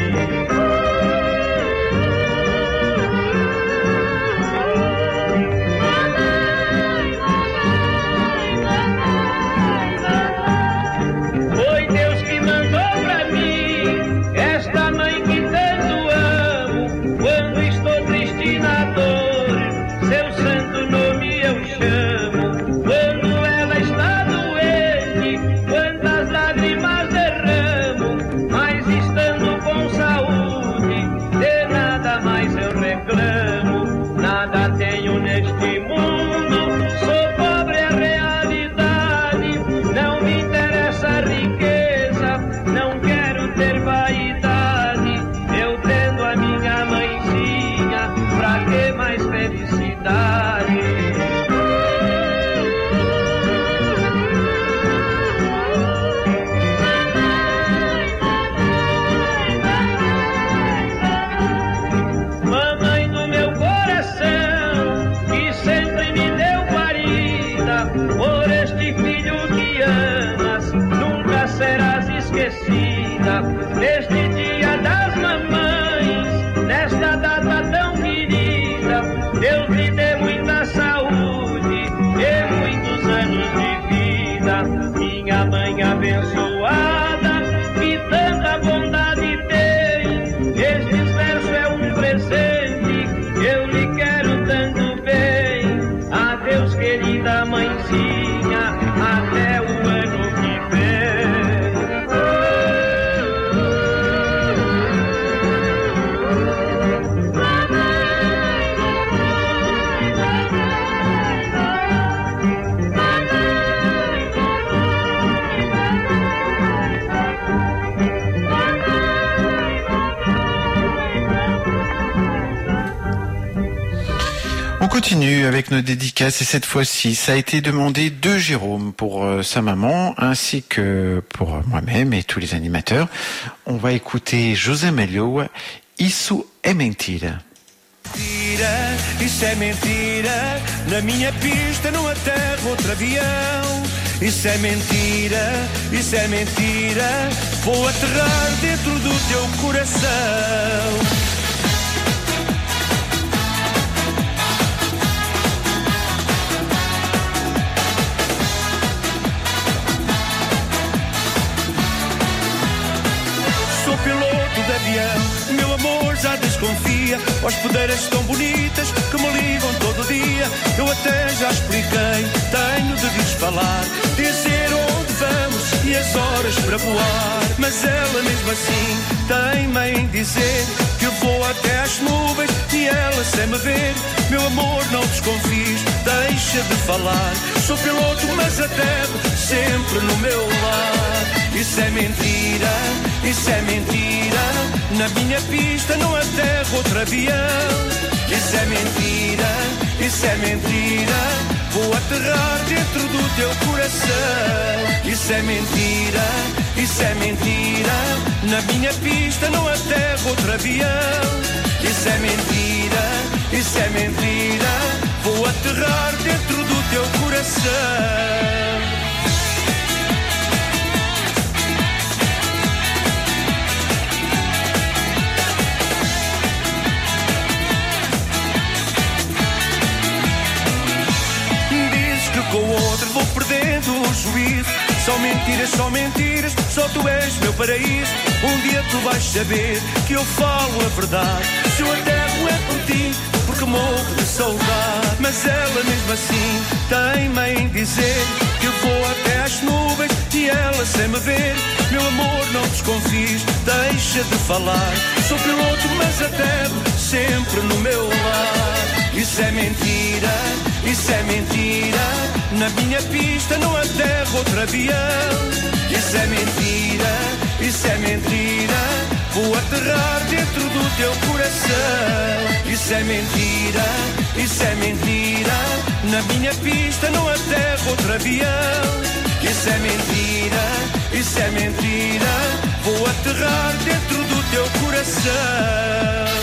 Foi Deus que mandou pra mim esta mãe que tanto amo. Quando estou triste na dor, seu santo nome eu chamo. Quando ela está doente, quantas lágrimas derramo. Mas estando com saúde, de nada mais eu reclamo. Nada tenho neste mundo, sou pobre é realidade. Não me interessa a riqueza, não quero ter vaidade. Eu tendo a minha mãezinha, pra que mais felicidade? Mamãe do meu coração, que sempre me deu guarida, por este filho que amas, nunca serás esquecida. Neste dia das mamães, nesta data tão querida, Deus lhe dê muita saúde e muitos anos de vida. Minha mãe abençoada, que tanta bondade tem, estes versos é um presente, eu lhe quero tanto bem. Adeus, querida mãezinha, até o ano que vem. On continue avec nos dédicaces et cette fois-ci, ça a été demandé de Jérôme pour euh, sa maman ainsi que pour moi-même et tous les animateurs. On va écouter José Melio, Isso é mentira. Mentira, isso é mentira. Na minha pista não aterra outro avião. Isso é mentira, isso é mentira. Vou aterrar dentro do teu coração. Sou piloto de avião, meu amor já desconfia. Hospedeiras tão bonitas que me ligam todo dia. Eu até já expliquei, tenho de lhes falar, dizer onde vamos e as horas para voar. Mas ela mesmo assim teima em dizer que eu vou até às nuvens e ela sem me ver. Meu amor, não desconfies, deixa de falar. Sou piloto, mas aterro sempre no meu lar. Isso é mentira, isso é mentira. Na minha pista não aterra outro avião. Isso é mentira, isso é mentira. Vou aterrar dentro do teu coração. Isso é mentira, isso é mentira. Na minha pista não aterra outro avião. Isso é mentira, isso é mentira. Vou aterrar dentro do teu coração. muito juízo. Só mentiras, só mentiras, só tu és meu paraíso. Um dia tu vais saber que eu falo a verdade. Se eu aterro é por ti, porque morro de saudade. Mas ela mesmo assim teima em dizer que eu vou até às nuvens e ela sem me ver. Meu amor, não desconfies, deixa de falar. Sou piloto, mas aterro sempre no meu lar. Isso é mentira, isso é mentira. Na minha pista não aterro outro avião. Isso é mentira, isso é mentira. Vou aterrar dentro do teu coração. Isso é mentira, isso é mentira. Na minha pista não aterro outro avião. Isso é mentira, isso é mentira. Vou aterrar dentro do teu coração.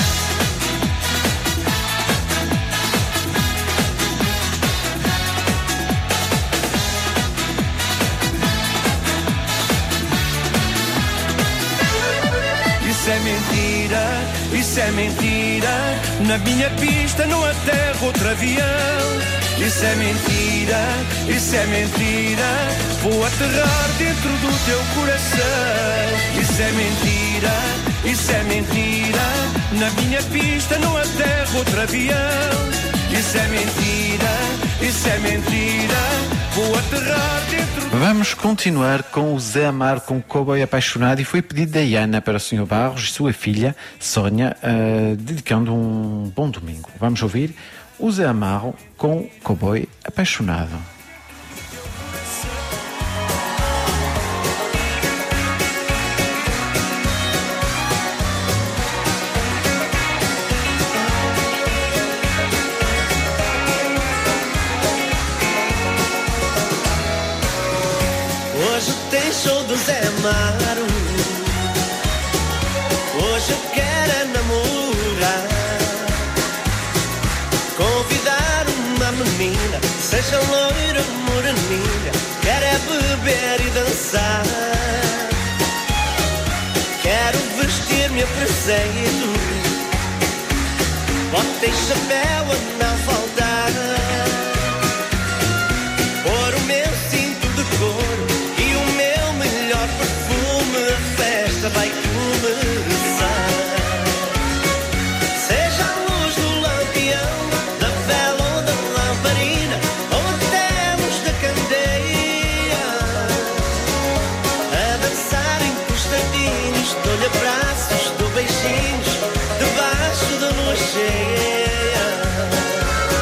Isso é mentira, isso é mentira. Na minha pista não aterro outro avião. Isso é mentira, isso é mentira. Vou aterrar dentro do teu coração. Isso é mentira, isso é mentira. Na minha pista não aterro outro avião. Isso é mentira, isso é mentira. Vou aterrar dentro do... Vamos continuar com o Zé Amaro, com o Cowboy Apaixonado, e foi pedido da Iana para o senhor Barros e sua filha Sónia, uh, dedicando um bom domingo. Vamos ouvir o Zé Amaro com o Cowboy Apaixonado. Hoje tem show do Zé Amaro. Hoje eu quero é namorar. Convidar uma menina, seja loira ou moreninha. Quero é beber e dançar. Quero vestir-me a preceito. Bota e chapéu a não faltar. Pôr o meu cinto de couro e o meu melhor perfume. A festa vai começar. Seja a luz do lampião, da vela ou da lamparina, ou até a luz da candeia. A dançar encostadinhos, dou-lhe abraços, dou beijinhos, debaixo da lua cheia.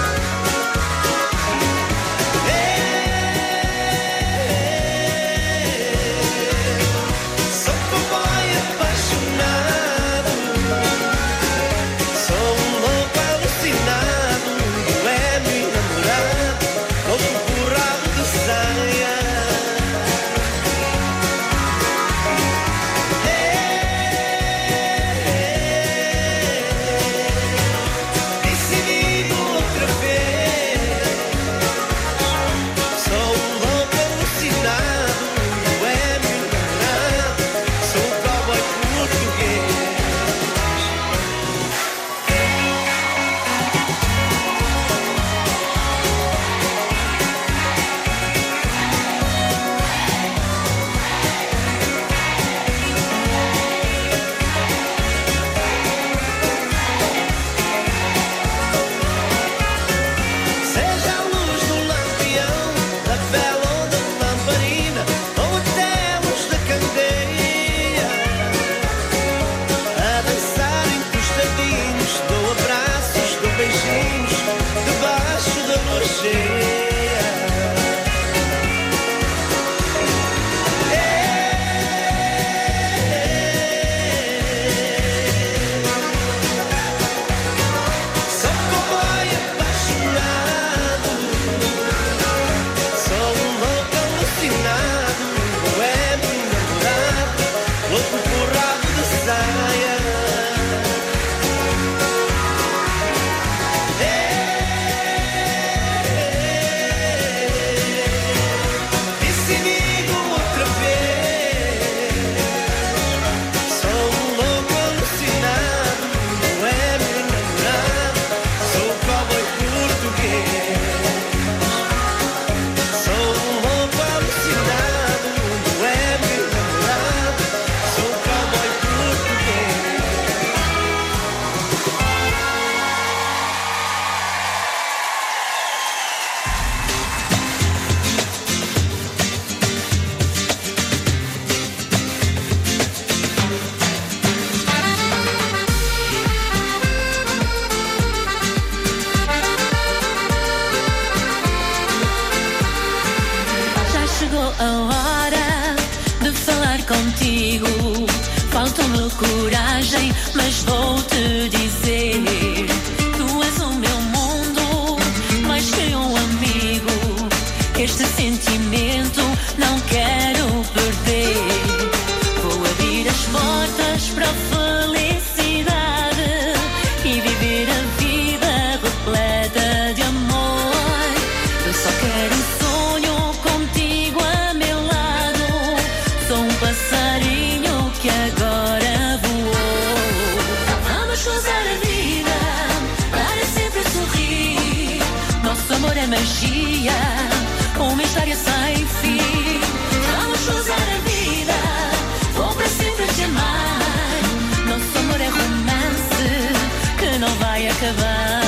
contigo. Falta-me coragem, mas vou-te dizer: tu és o meu mundo, mais que um amigo. Este sentimento não quero perder. Vou abrir as portas para a felicidade e viver a vida repleta de amor. Eu só quero um sonho contigo a meu lado. Sou um passarinho que agora voou. Vamos cruzar a vida para sempre sorrir. Nosso amor é magia, uma história sem fim. Vamos cruzar a vida, vou para sempre te amar. Nosso amor é romance que não vai acabar.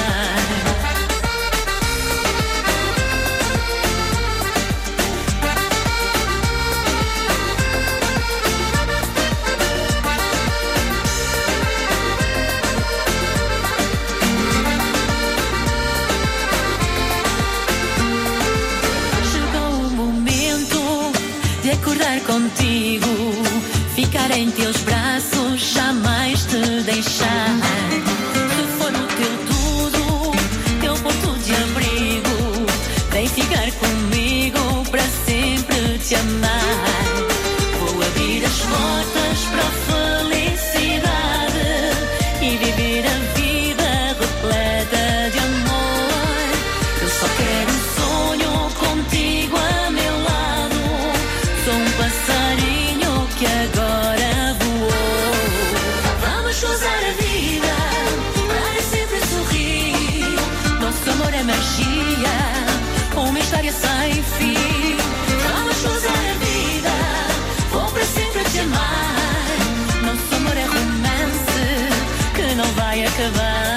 Acordar contigo, ficar em teus braços, jamais te deixar. Se for o teu tudo, teu porto de abrigo, vem ficar comigo para sempre te amar. Vou abrir as portas para a felicidade e viver a vida repleta de amor. Eu só quero um sonho contigo a meu lado. Sou um passarinho que agora voou. Vamos cruzar a vida para sempre sorrir. Nosso amor é magia, uma história sem fim. Vamos cruzar a vida, vou para sempre te amar. Nosso amor é romance que não vai acabar.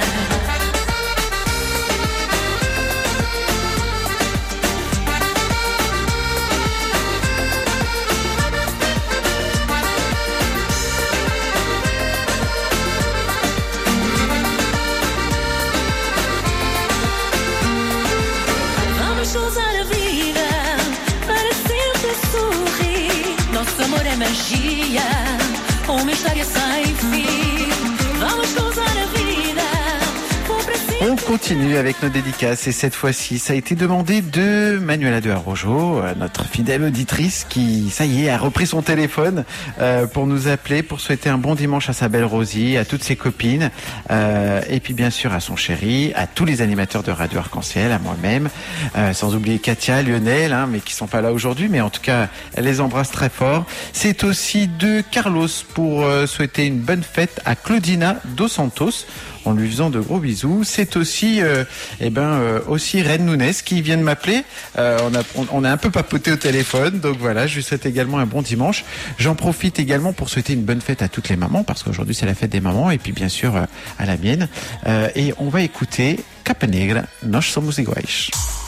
Nosso amor é magia, uma história sem fim. Vamos cruzar a vida, vou para sempre. On continue avec nos dédicaces et cette fois-ci, ça a été demandé de Manuela de Arrojo, notre fidèle auditrice qui, ça y est, a repris son téléphone euh, pour nous appeler, pour souhaiter un bon dimanche à sa belle Rosie, à toutes ses copines euh, et puis bien sûr à son chéri, à tous les animateurs de Radio Arc-en-Ciel, à moi-même, euh, sans oublier Katia, Lionel, hein, mais qui sont pas là aujourd'hui, mais en tout cas, elle les embrasse très fort. C'est aussi de Carlos pour euh, souhaiter une bonne fête à Claudina Dos Santos, en lui faisant de gros bisous. C'est aussi, euh, eh ben, euh, aussi Reine Nunes qui vient de m'appeler. Euh, on a, on, on a un peu papoté au téléphone, donc voilà. Je lui souhaite également un bon dimanche. J'en profite également pour souhaiter une bonne fête à toutes les mamans, parce qu'aujourd'hui c'est la fête des mamans, et puis bien sûr euh, à la mienne. Euh, et on va écouter Capa Negra, Nós Somos Iguais.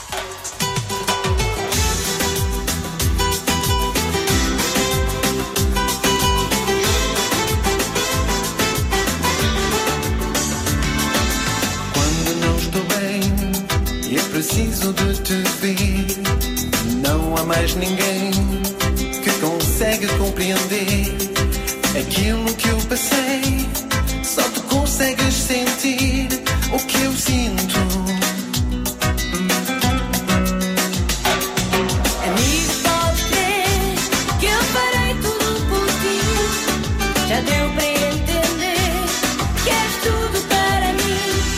Preciso de te ver. Não há mais ninguém que consegue compreender aquilo que eu passei. Só tu consegues sentir o que eu sinto. Amigo, pode crer que eu farei tudo por ti. Já deu para entender que és tudo para mim.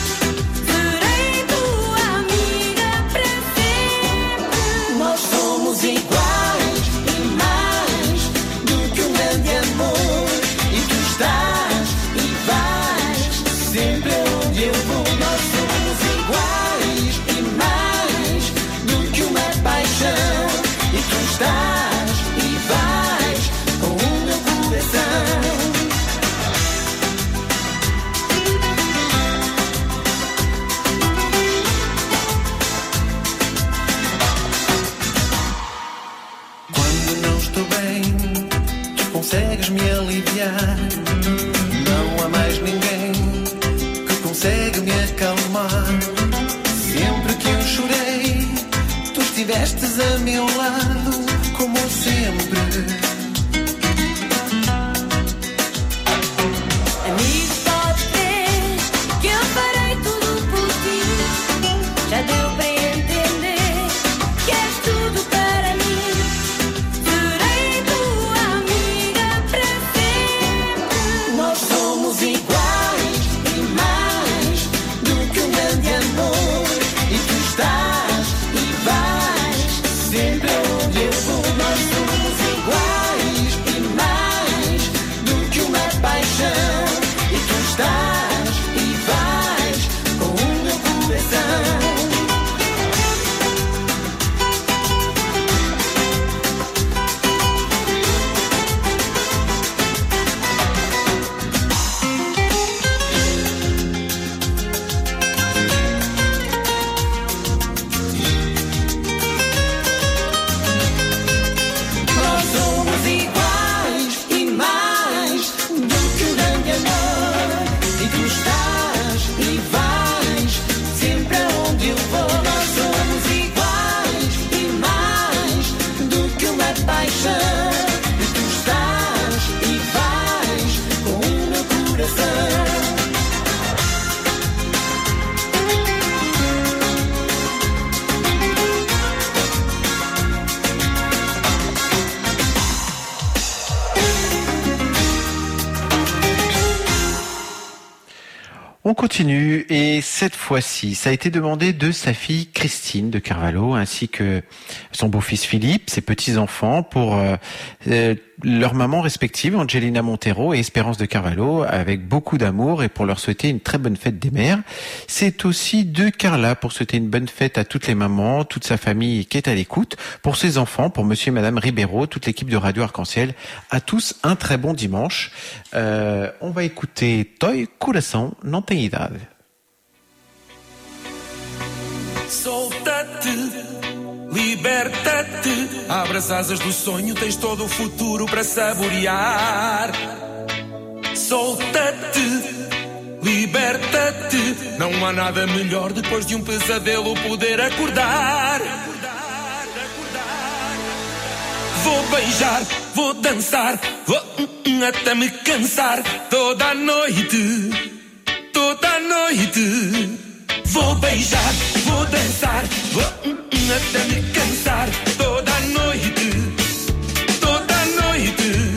Iguais e mais do que um grande amor. E tu estás e vais sempre onde eu vou. Nós somos iguais e mais do que uma paixão. E tu estás e vais com o meu coração. Consegues me aliviar. Não há mais ninguém que consegue me acalmar. Sempre que eu chorei, tu estivestes a meu lado, como sempre. On continue et cette fois-ci, ça a été demandé de sa fille Christine de Carvalho ainsi que son beau-fils Philippe, ses petits-enfants pour euh, euh, leurs mamans respectives, Angelina Montero et Espérance de Carvalho, avec beaucoup d'amour et pour leur souhaiter une très bonne fête des mères. C'est aussi de Carla pour souhaiter une bonne fête à toutes les mamans, toute sa famille qui est à l'écoute, pour ses enfants, pour monsieur et madame Ribeiro, toute l'équipe de Radio Arc-en-Ciel. À tous, un très bon dimanche. Euh, on va écouter Toy Coração Não Tem Idade. Solta-te, liberta-te, abre as asas do sonho, tens todo o futuro para saborear. Solta-te, liberta-te, não há nada melhor depois de um pesadelo poder acordar. Vou beijar, vou dançar, vou até me cansar toda a noite, toda a noite. Vou beijar, vou dançar, vou até me cansar toda a noite, toda a noite.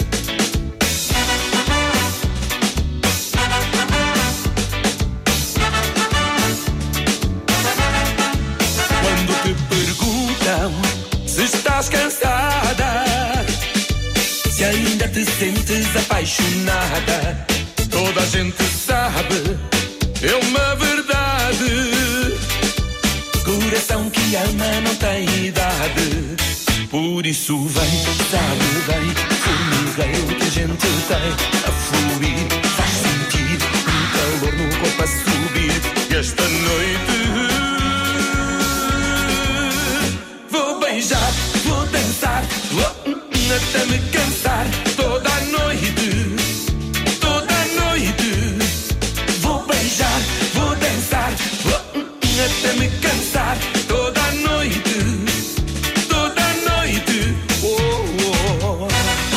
Quando te perguntam se estás cansada, se ainda te sentes apaixonada, toda a gente sabe, é uma verdade. Coração que ama não tem idade. Por isso vem, sabe bem, formigueiro que a gente tem a fluir, faz sentir um calor no corpo a subir. E esta noite vou beijar, vou dançar, vou até me cansar toda a noite, toda a noite. Vou beijar, vou dançar, vou até me cansar toda a noite, toda a noite. Oh, oh.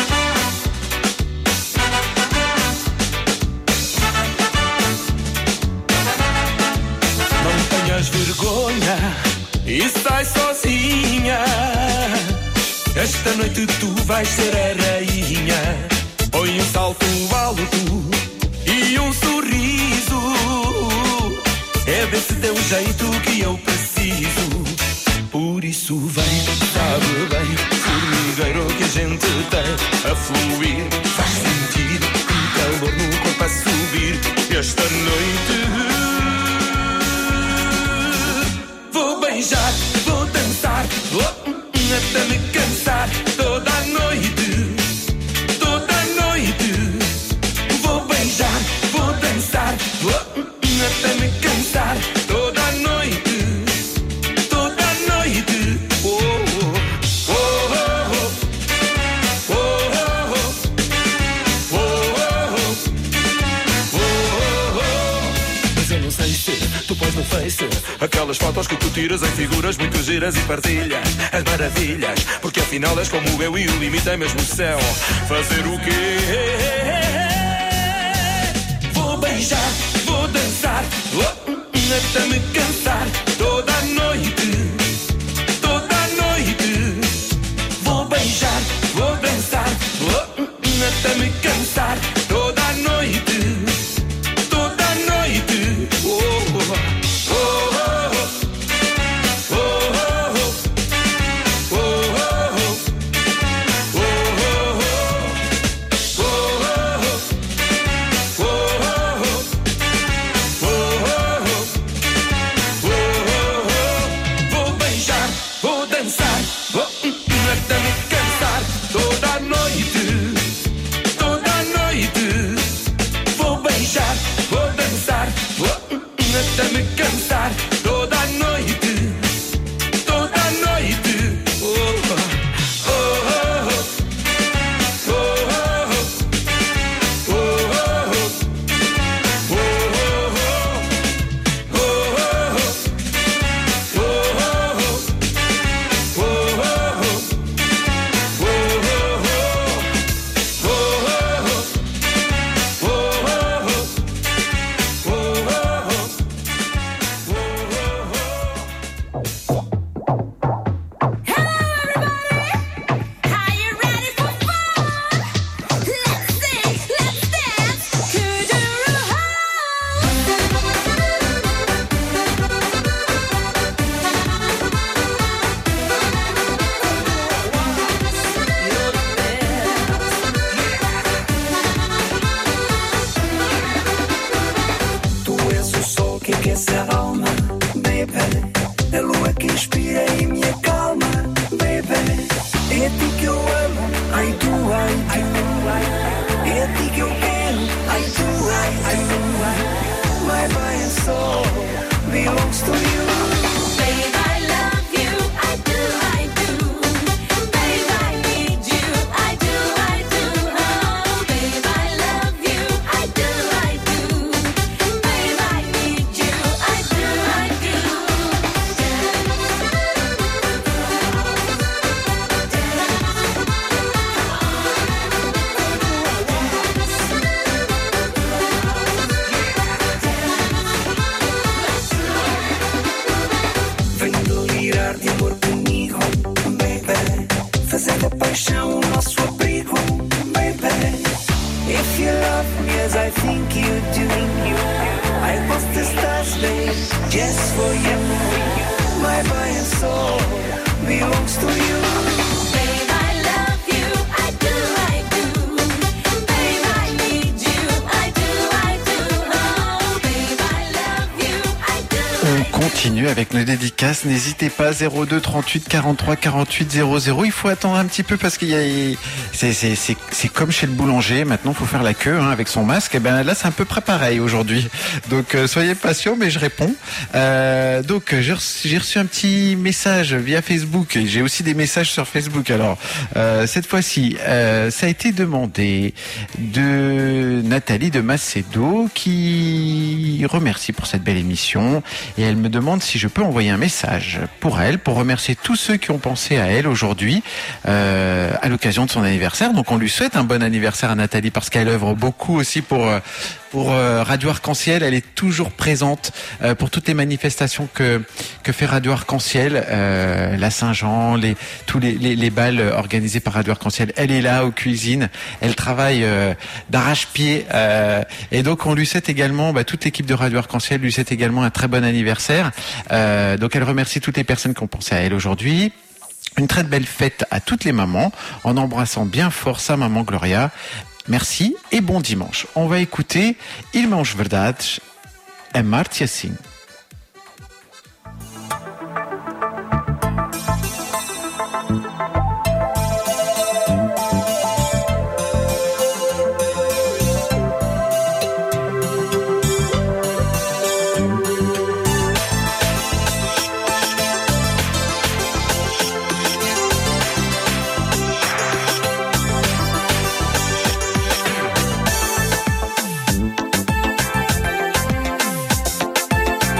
Não tenhas vergonha e sai sozinha. Esta noite tu vais ser a rainha. Põe um salto alto e um sorriso. É desse teu jeito que eu preciso. Por isso vem, sabe bem, formigueiro que a gente tem a fluir, faz sentir um calor no corpo a subir. Esta noite vou beijar, vou dançar, vou até me cansar toda a noite, toda a noite. Vou beijar, vou dançar, vou até me cansar toda a noite, toda a noite. Oh, oh, oh, oh, oh, oh, oh, oh, oh. Mas eu não sei se tu pões no Face aquelas fotos que tu tiras em figuras muito giras e partilhas as maravilhas, porque afinal és como eu e o limite é mesmo o céu. Fazer o quê? Vou beijar, vou dançar, vou até me cansar toda a noite, toda a noite. Vou beijar, vou dançar, vou até me cansar toda a noite, toda a noite. Oh, oh, oh, oh, oh, oh, oh, oh, oh, oh. belongs to you. Babe, I love you, I do, I do. Babe, I need you, I do, I do. Oh, babe, I love you, I do, I do. Babe, I need you, I do, I do. Venho delirar de amor comigo, baby. Fazer da paixão o nosso abrigo, baby. If you love me as I think you do, I was the stars, babe, just for you. My body and soul belongs to you. Babe, I love you, I do, I do. Babe, I need you, I do, I do. Oh, babe, I love you, I do. On continue avec nos dédicaces. N'hésitez pas, zéro deux trente-huit quarante-trois quarante-huit zéro zéro. Il faut attendre un petit peu parce qu'il y a, c'est, c'est, c'est, c'est comme chez le boulanger. Maintenant, il faut faire la queue hein, avec son masque. Et ben là, c'est un peu près pareil aujourd'hui. Donc, euh, soyez patients, mais je réponds. Euh, donc, j'ai reçu, j'ai reçu un petit message via Facebook. Et j'ai aussi des messages sur Facebook. Alors, euh, cette fois-ci, euh, ça a été demandé de Nathalie de Macedo qui remercie pour cette belle émission. Et elle me demande si je peux envoyer un message pour elle, pour remercier tous ceux qui ont pensé à elle aujourd'hui, euh, à l'occasion de son anniversaire. Donc on lui souhaite un bon anniversaire à Nathalie parce qu'elle œuvre beaucoup aussi pour euh, pour euh, Radio Arc-en-Ciel. Elle est toujours présente euh, pour toutes les manifestations que que fait Radio Arc-en-Ciel, euh, la Saint-Jean, les tous les, les les bals organisés par Radio Arc-en-Ciel. Elle est là aux cuisines. Elle travaille euh, d'arrache-pied euh, et donc on lui souhaite également, bah, toute l'équipe de Radio Arc-en-Ciel lui souhaite également un très bon anniversaire. Euh, donc elle remercie toutes les personnes qui ont pensé à elle aujourd'hui. Une très belle fête à toutes les mamans, en embrassant bien fort sa maman Gloria. Merci et bon dimanche. On va écouter Irmãos Verdades, Amar-te assim. Baby,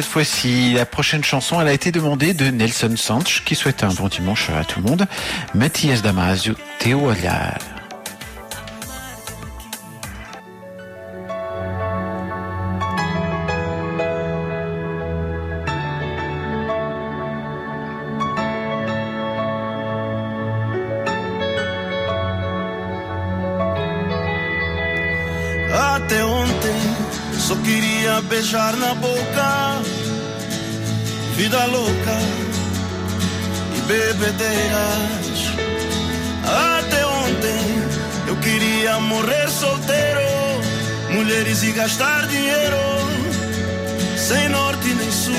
cette fois-ci. La prochaine chanson, elle a été demandée de Nelson Santos, qui souhaite un bon dimanche à tout le monde. Matias Damasio, Teu Olhar. Até ontem só queria beijar na boca, vida louca e bebedeiras. Até ontem eu queria morrer solteiro, mulheres e gastar dinheiro, sem norte nem sul.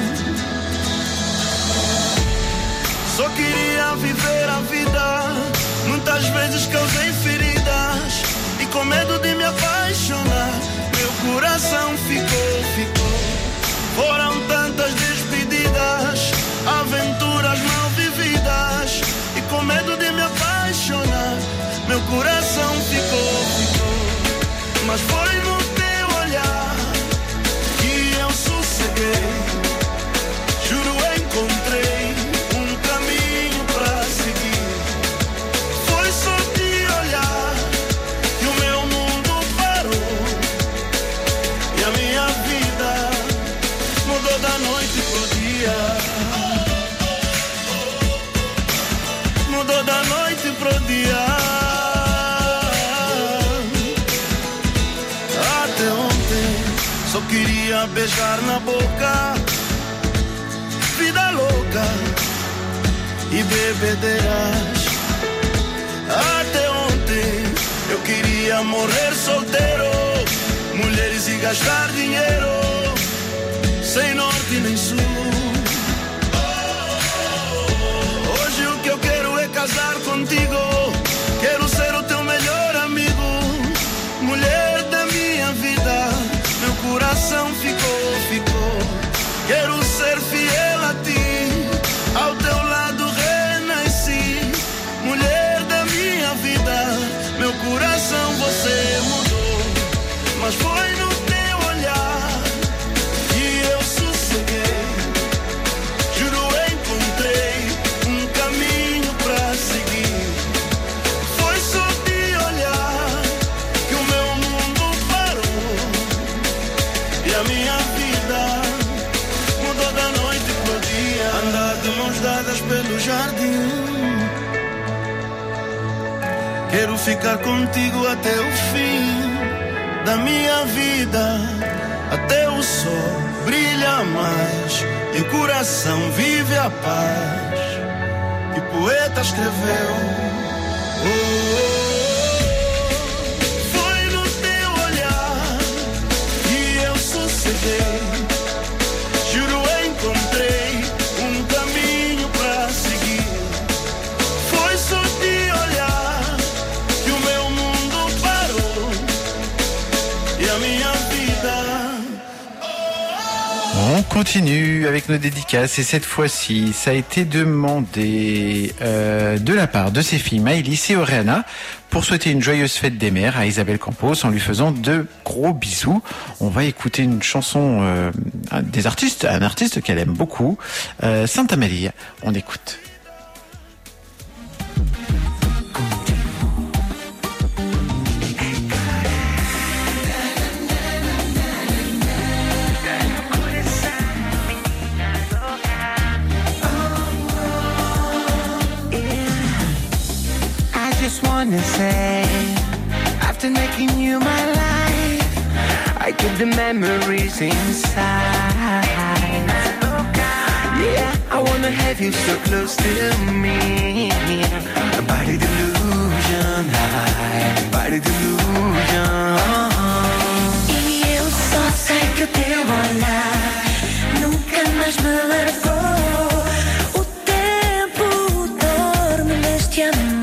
Só queria viver a vida, muitas vezes causei feridas e com medo de me apaixonar, meu coração ficou, ficou. Foram tantas despedidas, aventuras mal vividas e com medo de me apaixonar, meu coração ficou, ficou. Mas foi no teu olhar que eu sosseguei, juro encontrei um caminho pra seguir. Foi só te olhar que o meu mundo parou e a minha vida mudou da noite pro dia. Mudou da noite pro dia. Até ontem só queria beijar na boca, vida louca e bebedeiras. Até ontem eu queria morrer solteiro, mulheres e gastar dinheiro, sem norte nem sul. Hoje o que eu quero é casar contigo, quero ser o teu melhor amigo, mulher da minha vida. Meu coração ficou, ficou. Quero ser fiel a ti, ao teu lado renasci, mulher da minha vida. Meu coração você mudou, mas foi no teu olhar que eu sosseguei, juro encontrei um caminho pra seguir. Foi só te olhar que o meu mundo parou e a minha vida mudou da noite pro dia. Andar de mãos dadas pelo jardim, quero ficar contigo até o fim da minha vida, até o sol brilha mais e o coração vive a paz que o poeta escreveu. Oh, oh, oh. Foi no teu olhar que eu sosseguei, juro encontrei um caminho pra seguir. Foi só te olhar que o meu mundo parou et à minha vida. On continue avec nos dédicaces et cette fois-ci, ça a été demandé euh, de la part de ses filles Maëlys et Oriana pour souhaiter une joyeuse fête des mères à Isabelle Campos en lui faisant de gros bisous. On va écouter une chanson euh, des artistes, un artiste qu'elle aime beaucoup, euh, Santa Maria. On écoute. Just wanna say, after making you my life, I keep the memories inside. Yeah, I wanna have you so close to me. A body delusion, high, body delusion. E eu só sei que o teu olhar nunca mais me largou. O tempo dorme neste amor.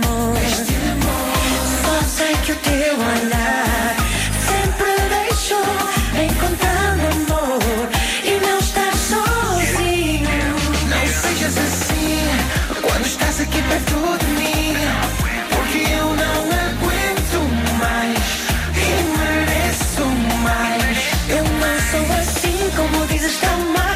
Sei que o teu olhar sempre deixou encontrando amor e não estás sozinho. Não sejas assim quando estás aqui perto de mim, porque eu não aguento mais e mereço mais. Eu não sou assim como dizes tão mais.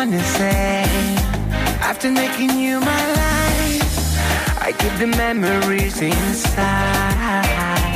wanna say. After making you my life, I keep the memories inside.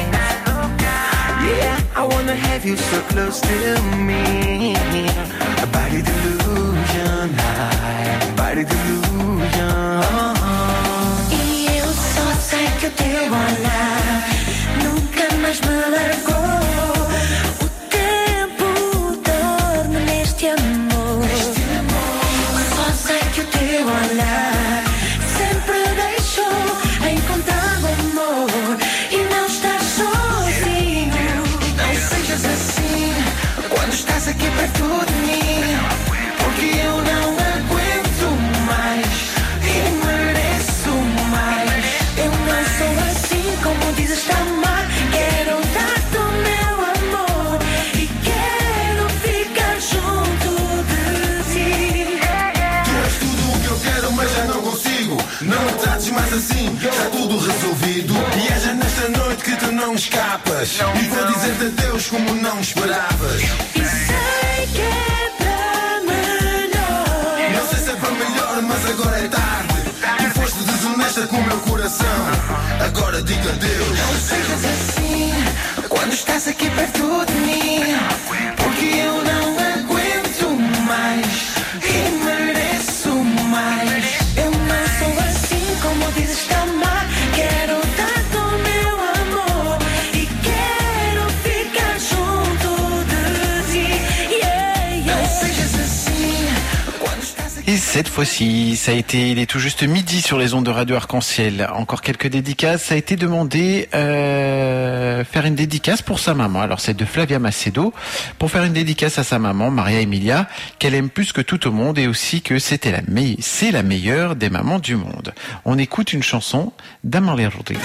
Yeah, I wanna have you so close to me. A body delusion, high, body delusion. E eu só sei que o teu olhar nunca mais me largou. O tempo dorme neste amor. Só sei que o teu olhar sempre deixou encontrar o amor e não estás sozinho. Não sejas assim quando estás aqui perto de mim, porque eu não aguento mais e mereço mais. Eu não sou assim como dizes amar. Quero dar-te o meu amor e quero ficar junto de ti. Tu és tudo o que eu quero, mas já não consigo. Não me trates mais assim, está tudo resolvido. E é já nesta noite que tu não escapas. E vou dizer-te adeus como não esperavas. E sei que é para melhor. Não sei se é para melhor, mas agora é tarde. Tu foste desonesta com o meu coração. Agora diga adeus. Não sejas assim quando estás aqui perto de mim, porque eu não aguento mais e mereço mais. Eu não sou assim como dizes amar. Quero dar-te o meu amor e quero ficar junto de ti. Yeah, yeah. Não sejas assim quando estás aqui. Et cette fois-ci, ça a été, il est tout juste midi sur les ondes de Radio Arc-en-Ciel. Encore quelques dédicaces. Ça a été demandé euh, faire une dédicace pour sa maman. Alors c'est de Flavia Macedo pour faire une dédicace à sa maman, Maria Emilia, qu'elle aime plus que tout au monde et aussi que c'était la me- c'est la meilleure des mamans du monde. On écoute une chanson d'Amália Rodrigues.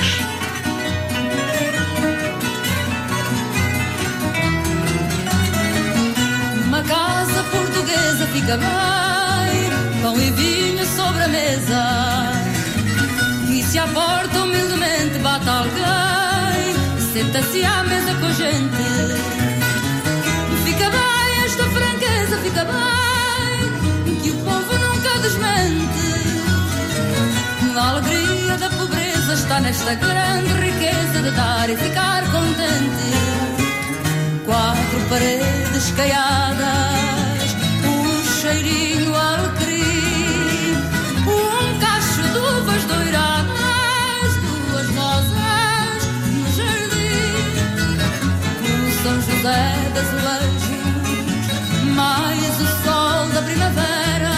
Uma casa portuguesa fica bem, pão e vinho sobre a mesa. E se à porta humildemente bate alguém, senta-se à mesa com a gente. Fica bem esta franqueza, fica bem, que o povo nunca desmente. A alegria da pobreza está nesta grande riqueza de dar e ficar contente. Quatro paredes caiadas, um cheirinho alecrim, um cacho de uvas doiradas, duas rosas no jardim, o São José das Azulejos, mais o sol da primavera,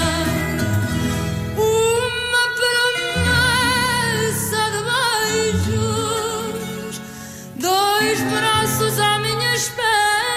uma promessa de beijos, dois braços à minha espera.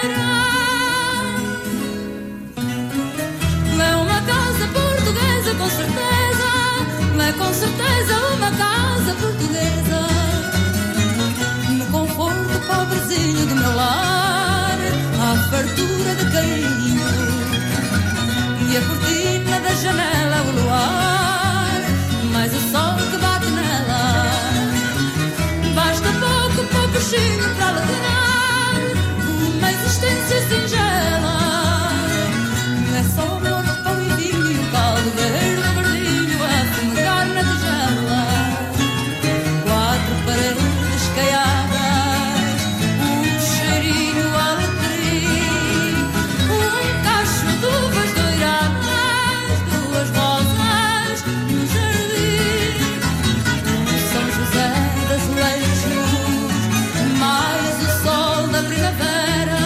É uma casa portuguesa, com certeza. É com certeza uma casa portuguesa. No conforto pobrezinho do meu lar, há fartura de carinho. E a cortina da janela, o luar, mais o sol que bate nela. Basta pouco, pouquinho para alegrar uma existência singela. É só amor, pão e vinho e o caldo verde, verdinho a fumegar na tigela. Quatro paredes caiadas, um cheirinho alecrim, um cacho de uvas doiradas, duas rosas no jardim, um São José das Azulejos, mais o sol da primavera,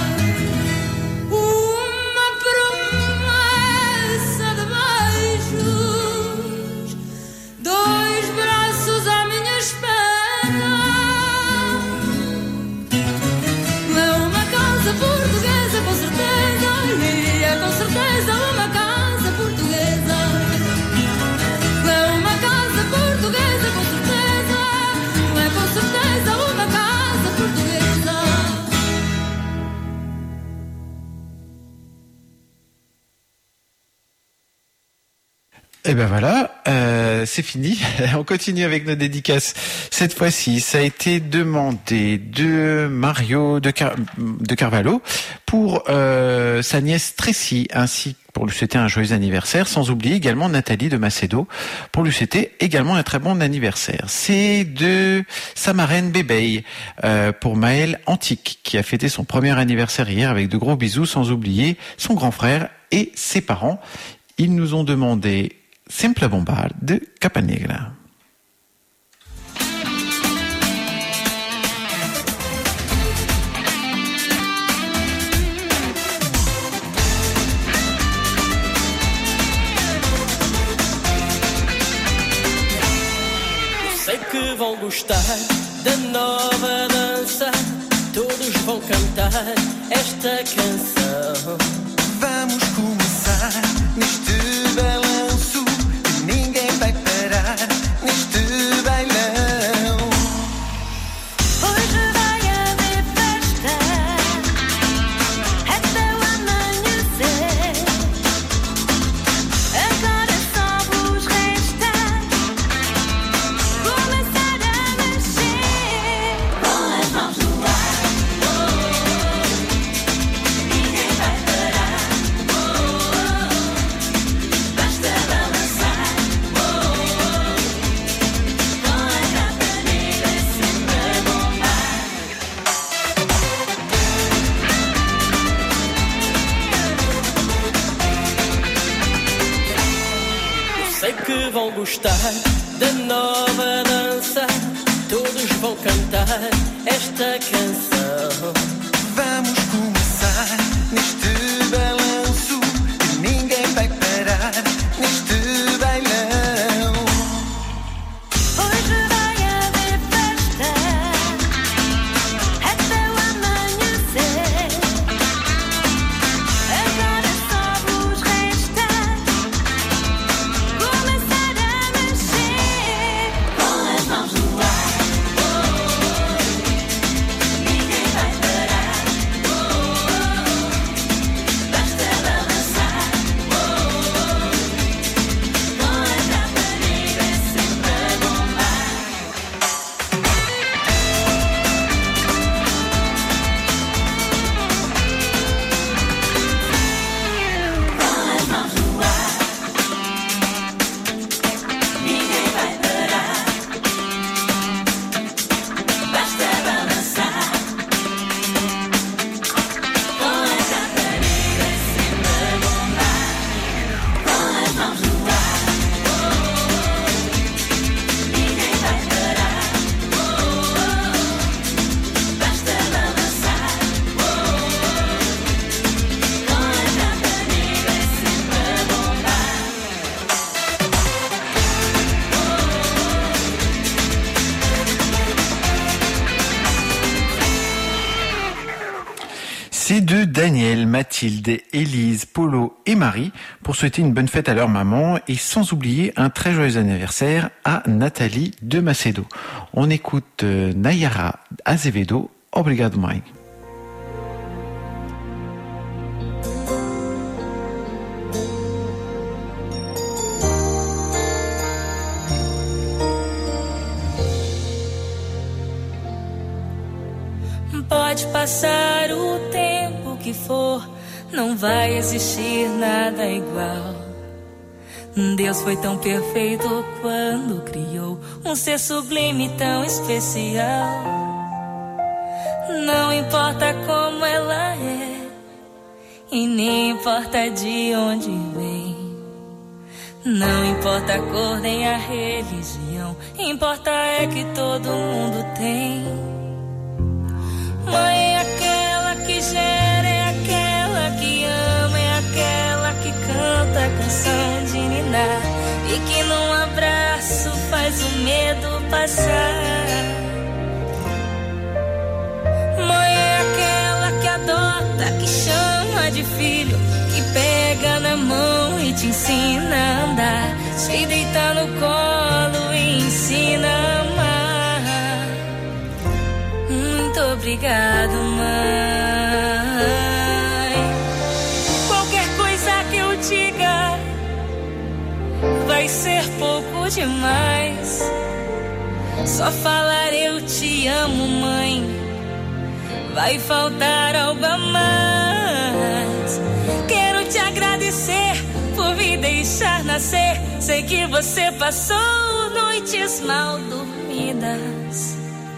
uma promessa de beijos, dois braços à minha espera. É uma casa portuguesa, com certeza, e é com certeza uma casa portuguesa. É uma casa portuguesa, com certeza, é com certeza uma casa portuguesa. Et ben voilà, euh, c'est fini. On continue avec nos dédicaces. Cette fois-ci, ça a été demandé de Mario de, Car- de Carvalho pour euh, sa nièce Tracy, ainsi pour lui souhaiter un joyeux anniversaire, sans oublier également Nathalie de Macedo pour lui souhaiter également un très bon anniversaire. C'est de sa marraine Bébé euh, pour Maël Antique qui a fêté son premier anniversaire hier avec de gros bisous, sans oublier son grand frère et ses parents. Ils nous ont demandé Simple Bomba de Capanegra. Sei que vão gostar da nova dança, todos vão cantar esta canção. Vamos começar neste balanço, que ninguém vai parar neste bailão. Hoje vai haver festa até o amanhecer. Agora só vos resta começar a mexer com as mãos no ar. Ninguém vai parar. Basta balançar com a capa negra sempre a bombar. Eu sei que vão gostar da nova dança, todos vão cantar esta canção. Vamos começar neste balanço, que ninguém vai parar neste bailão. Hoje vai haver festa até o amanhecer. Agora só vos resta começar a mexer com as mãos no ar. Ninguém vai parar. Basta balançar com a capa negra sempre a bombar. Com as mãos no ar. Ninguém vai parar. Basta balançar com a capa negra sempre a bombar. Com as mãos no ar. Ninguém vai parar. Basta balançar com a capa negra sempre a bombar. C'est de Daniel, Mathilde, Élise, Polo et Marie pour souhaiter une bonne fête à leur maman et sans oublier un très joyeux anniversaire à Nathalie de Macedo. On écoute euh, Nayara Azevedo, Obrigado Mãe. Pode passar o tempo que for, não vai existir nada igual. Deus foi tão perfeito quando criou um ser sublime tão especial. Não importa como ela é, e nem importa de onde vem. Não importa a cor nem a religião, importa é que todo mundo tem. Mãe é aquela que gera, é aquela que ama, é aquela que canta a canção de ninar e que num abraço faz o medo passar. Mãe é aquela que adota, que chama de filho, que pega na mão e te ensina a andar, te deita no colo e ensina a amar. Muito obrigado, mãe. Qualquer coisa que eu diga vai ser pouco demais. Só falar eu te amo, mãe, vai faltar algo a mais. Quero te agradecer por me deixar nascer. Sei que você passou noites mal dormidas.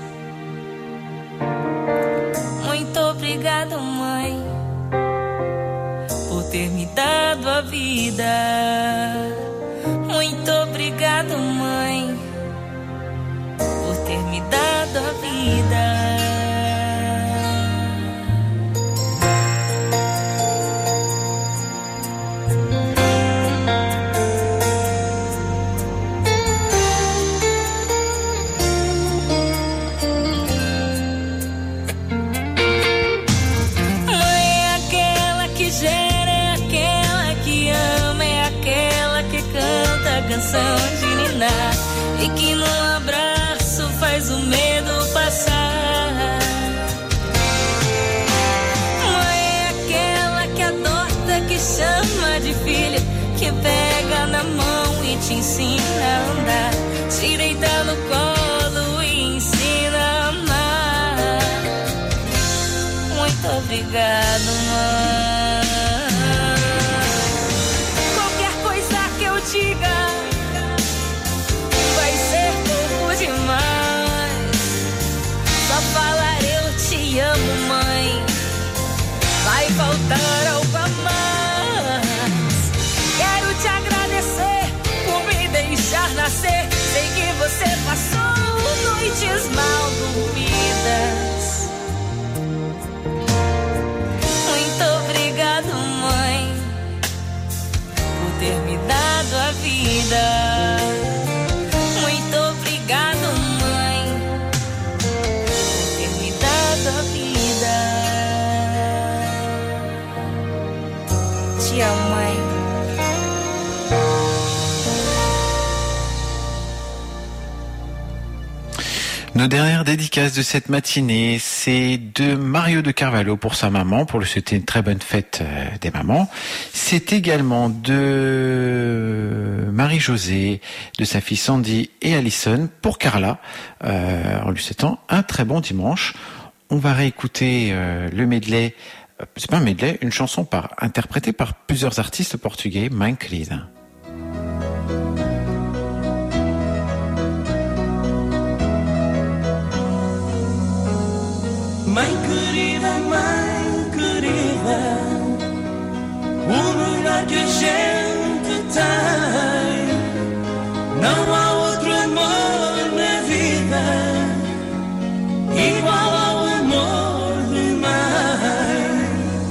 Muito obrigado, mãe, por ter me dado a vida. Muito obrigado, mãe, por ter me dado a vida. Canção de ninar e que no abraço faz o medo passar. Mãe é aquela que adota, que chama de filha, que pega na mão e te ensina a andar, te deita no colo e ensina a amar. Muito obrigado, mãe. Qualquer coisa que eu diga demais. Só falar eu te amo, mãe, vai faltar algo a mais. Quero te agradecer por me deixar nascer. Sei que você passou noites mal dormidas. Muito obrigado, mãe, por ter me dado a vida. Te amo, mãe. Nos dernières dédicaces de cette matinée, c'est de Mario de Carvalho pour sa maman, pour lui souhaiter une très bonne fête des mamans. C'est également de Marie-Josée, de sa fille Sandy et Alison pour Carla, euh, en lui souhaitant un très bon dimanche. On va réécouter euh, le medley, euh, c'est pas un medley, une chanson par, interprétée par plusieurs artistes portugais, Mãe Querida. Mãe querida, mãe querida, o melhor que a gente tem. Não há outro amor na vida igual ao amor de mãe.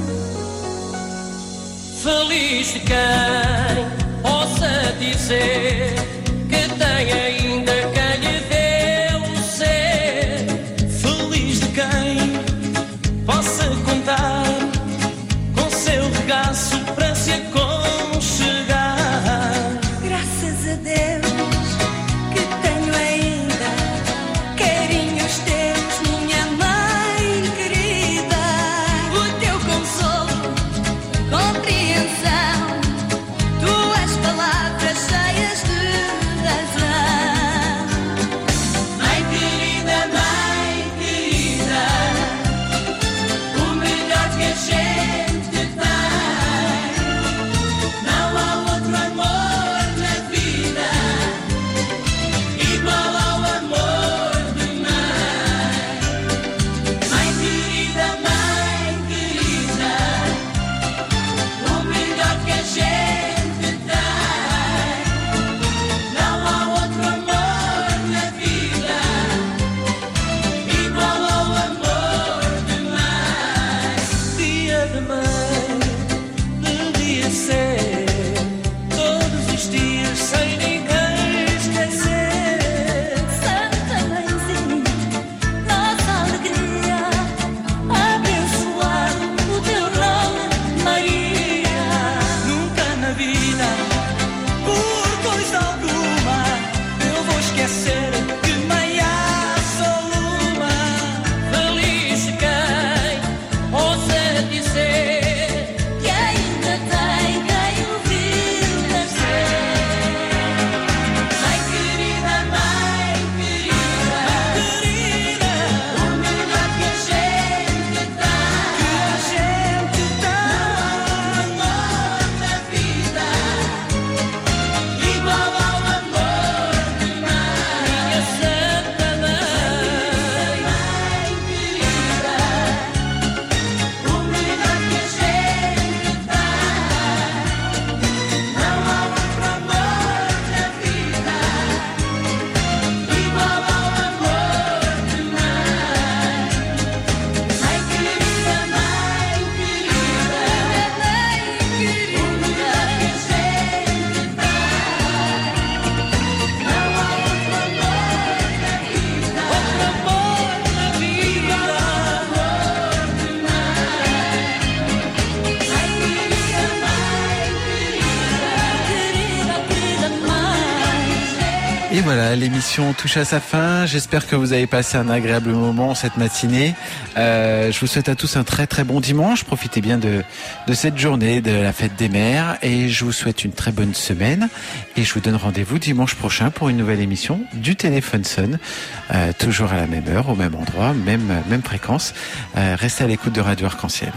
Feliz de quem possa dizer que tem ainda quem lhe deu ser. Feliz de quem possa contar com seu regaço para se aconchegar. Graças a Deus que tenho ainda carinhos teus, minha mãe querida. O teu consolo, compreensão, tuas palavras cheias de Et voilà, l'émission touche à sa fin. J'espère que vous avez passé un agréable moment cette matinée. Euh, je vous souhaite à tous un très très bon dimanche. Profitez bien de, de cette journée de la fête des mères. Et je vous souhaite une très bonne semaine. Et je vous donne rendez-vous dimanche prochain pour une nouvelle émission du Téléphone Sonne. Euh, toujours à la même heure, au même endroit, même, même fréquence. Euh, restez à l'écoute de Radio Arc-en-Ciel.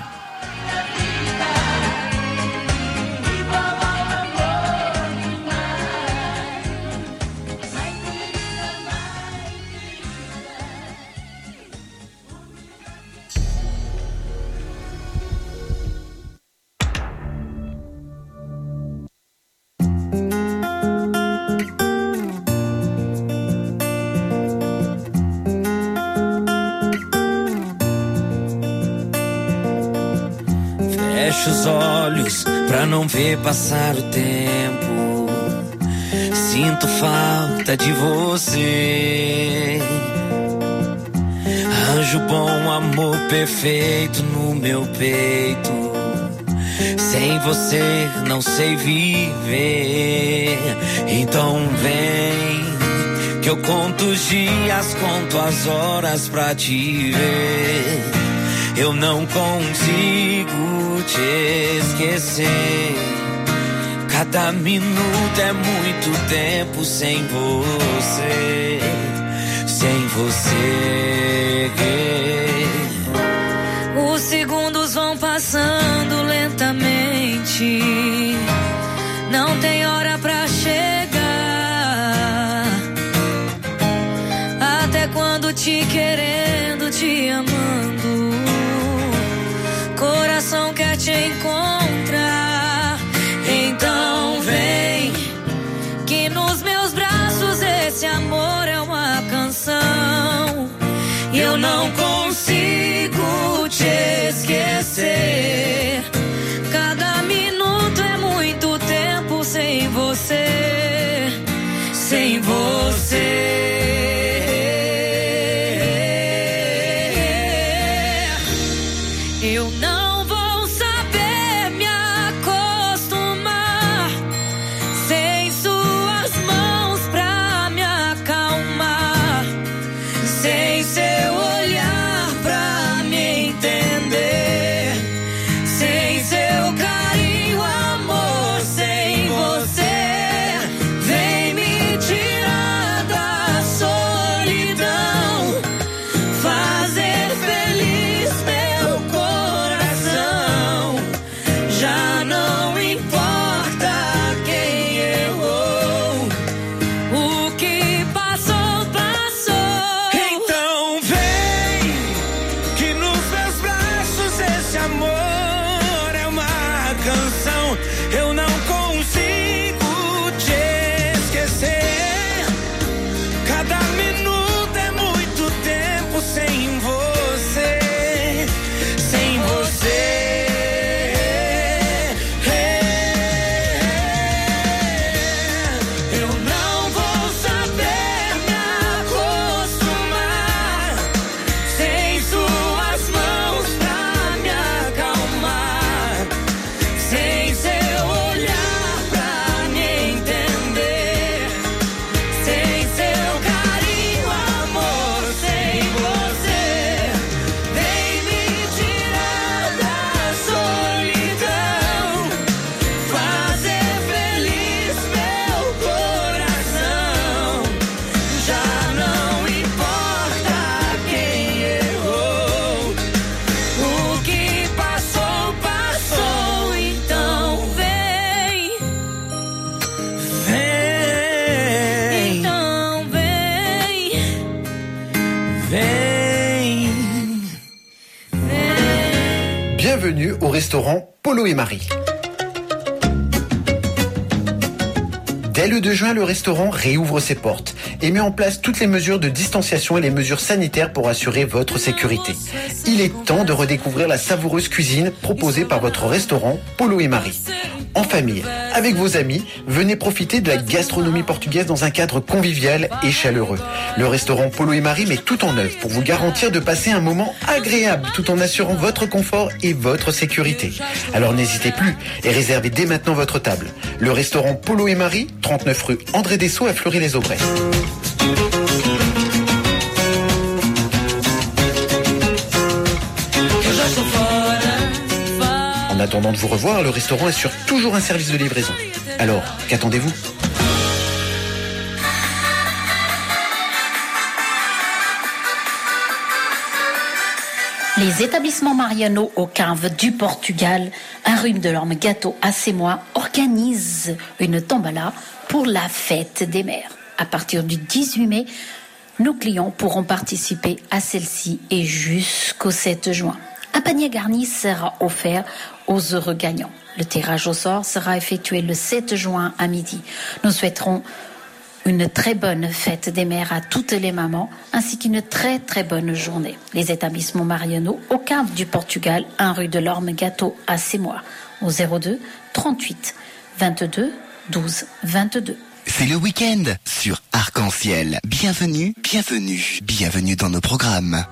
Fecho os olhos pra não ver passar o tempo. Sinto falta de você. Anjo bom, amor perfeito no meu peito. Sem você não sei viver. Então vem, que eu conto os dias, conto as horas pra te ver. Eu não consigo te esquecer. Cada minuto é muito tempo sem você. Sem você. Os segundos vão passando lentamente. Não tem hora pra chegar. Até quando te querendo, te amando, coração quer te encontrar. Então vem, que nos meus braços esse amor é uma canção. E eu não consigo te esquecer. Cada minuto é muito tempo sem você. Sem você. Eu não vou saber me acostumar sem suas mãos pra me acalmar, sem seu olhar pra me entender, sem seu carinho, amor, sem você. Vem me tirar da solidão, fazer feliz meu coração. Já não importa quem errou, o que passou, passou. Então vem, que nos meus braços esse amor é uma canção. Eu não consigo te esquecer. Cada minuto é muito tempo sem você. Sem você. Eu não vou saber me acostumar sem suas mãos pra me acalmar, sem seu olhar pra me entender, sem seu carinho, amor, sem você. Vem me tirar da solidão, fazer feliz meu coração. Já não importa quem errou, o que passou, passou. Então vem, vem. Então vem, vem. Bienvenue au restaurant Polo et Marie. Dès le deux juin, le restaurant réouvre ses portes. et met en place toutes les mesures de distanciation et les mesures sanitaires pour assurer votre sécurité. Il est temps de redécouvrir la savoureuse cuisine proposée par votre restaurant Polo et Marie. En famille, avec vos amis, venez profiter de la gastronomie portugaise dans un cadre convivial et chaleureux. Le restaurant Polo et Marie met tout en œuvre pour vous garantir de passer un moment agréable tout en assurant votre confort et votre sécurité. Alors n'hésitez plus et réservez dès maintenant votre table. Le restaurant Polo et Marie, trente-neuf rue André Dessau à Fleury-les-Aubrais. En attendant de vous revoir, le restaurant assure toujours un service de livraison. Alors, qu'attendez-vous ? Les établissements Mariano au Cave du Portugal, un rhume de l'orme gâteau à Sémois, organisent une tombala pour la fête des mères. À partir du dix-huit mai, nos clients pourront participer à celle-ci et jusqu'au sept juin. Un panier garni sera offert aux heureux gagnants. Le tirage au sort sera effectué le sept juin à midi. Nous souhaiterons une très bonne fête des mères à toutes les mamans, ainsi qu'une très très bonne journée. Les établissements Mariano au Cave du Portugal, un rue de l'Orme Gâteau à Sémois, au zéro deux trente-huit vingt-deux douze vingt-deux. C'est le week-end sur Arc-en-Ciel. Bienvenue, bienvenue, bienvenue dans nos programmes.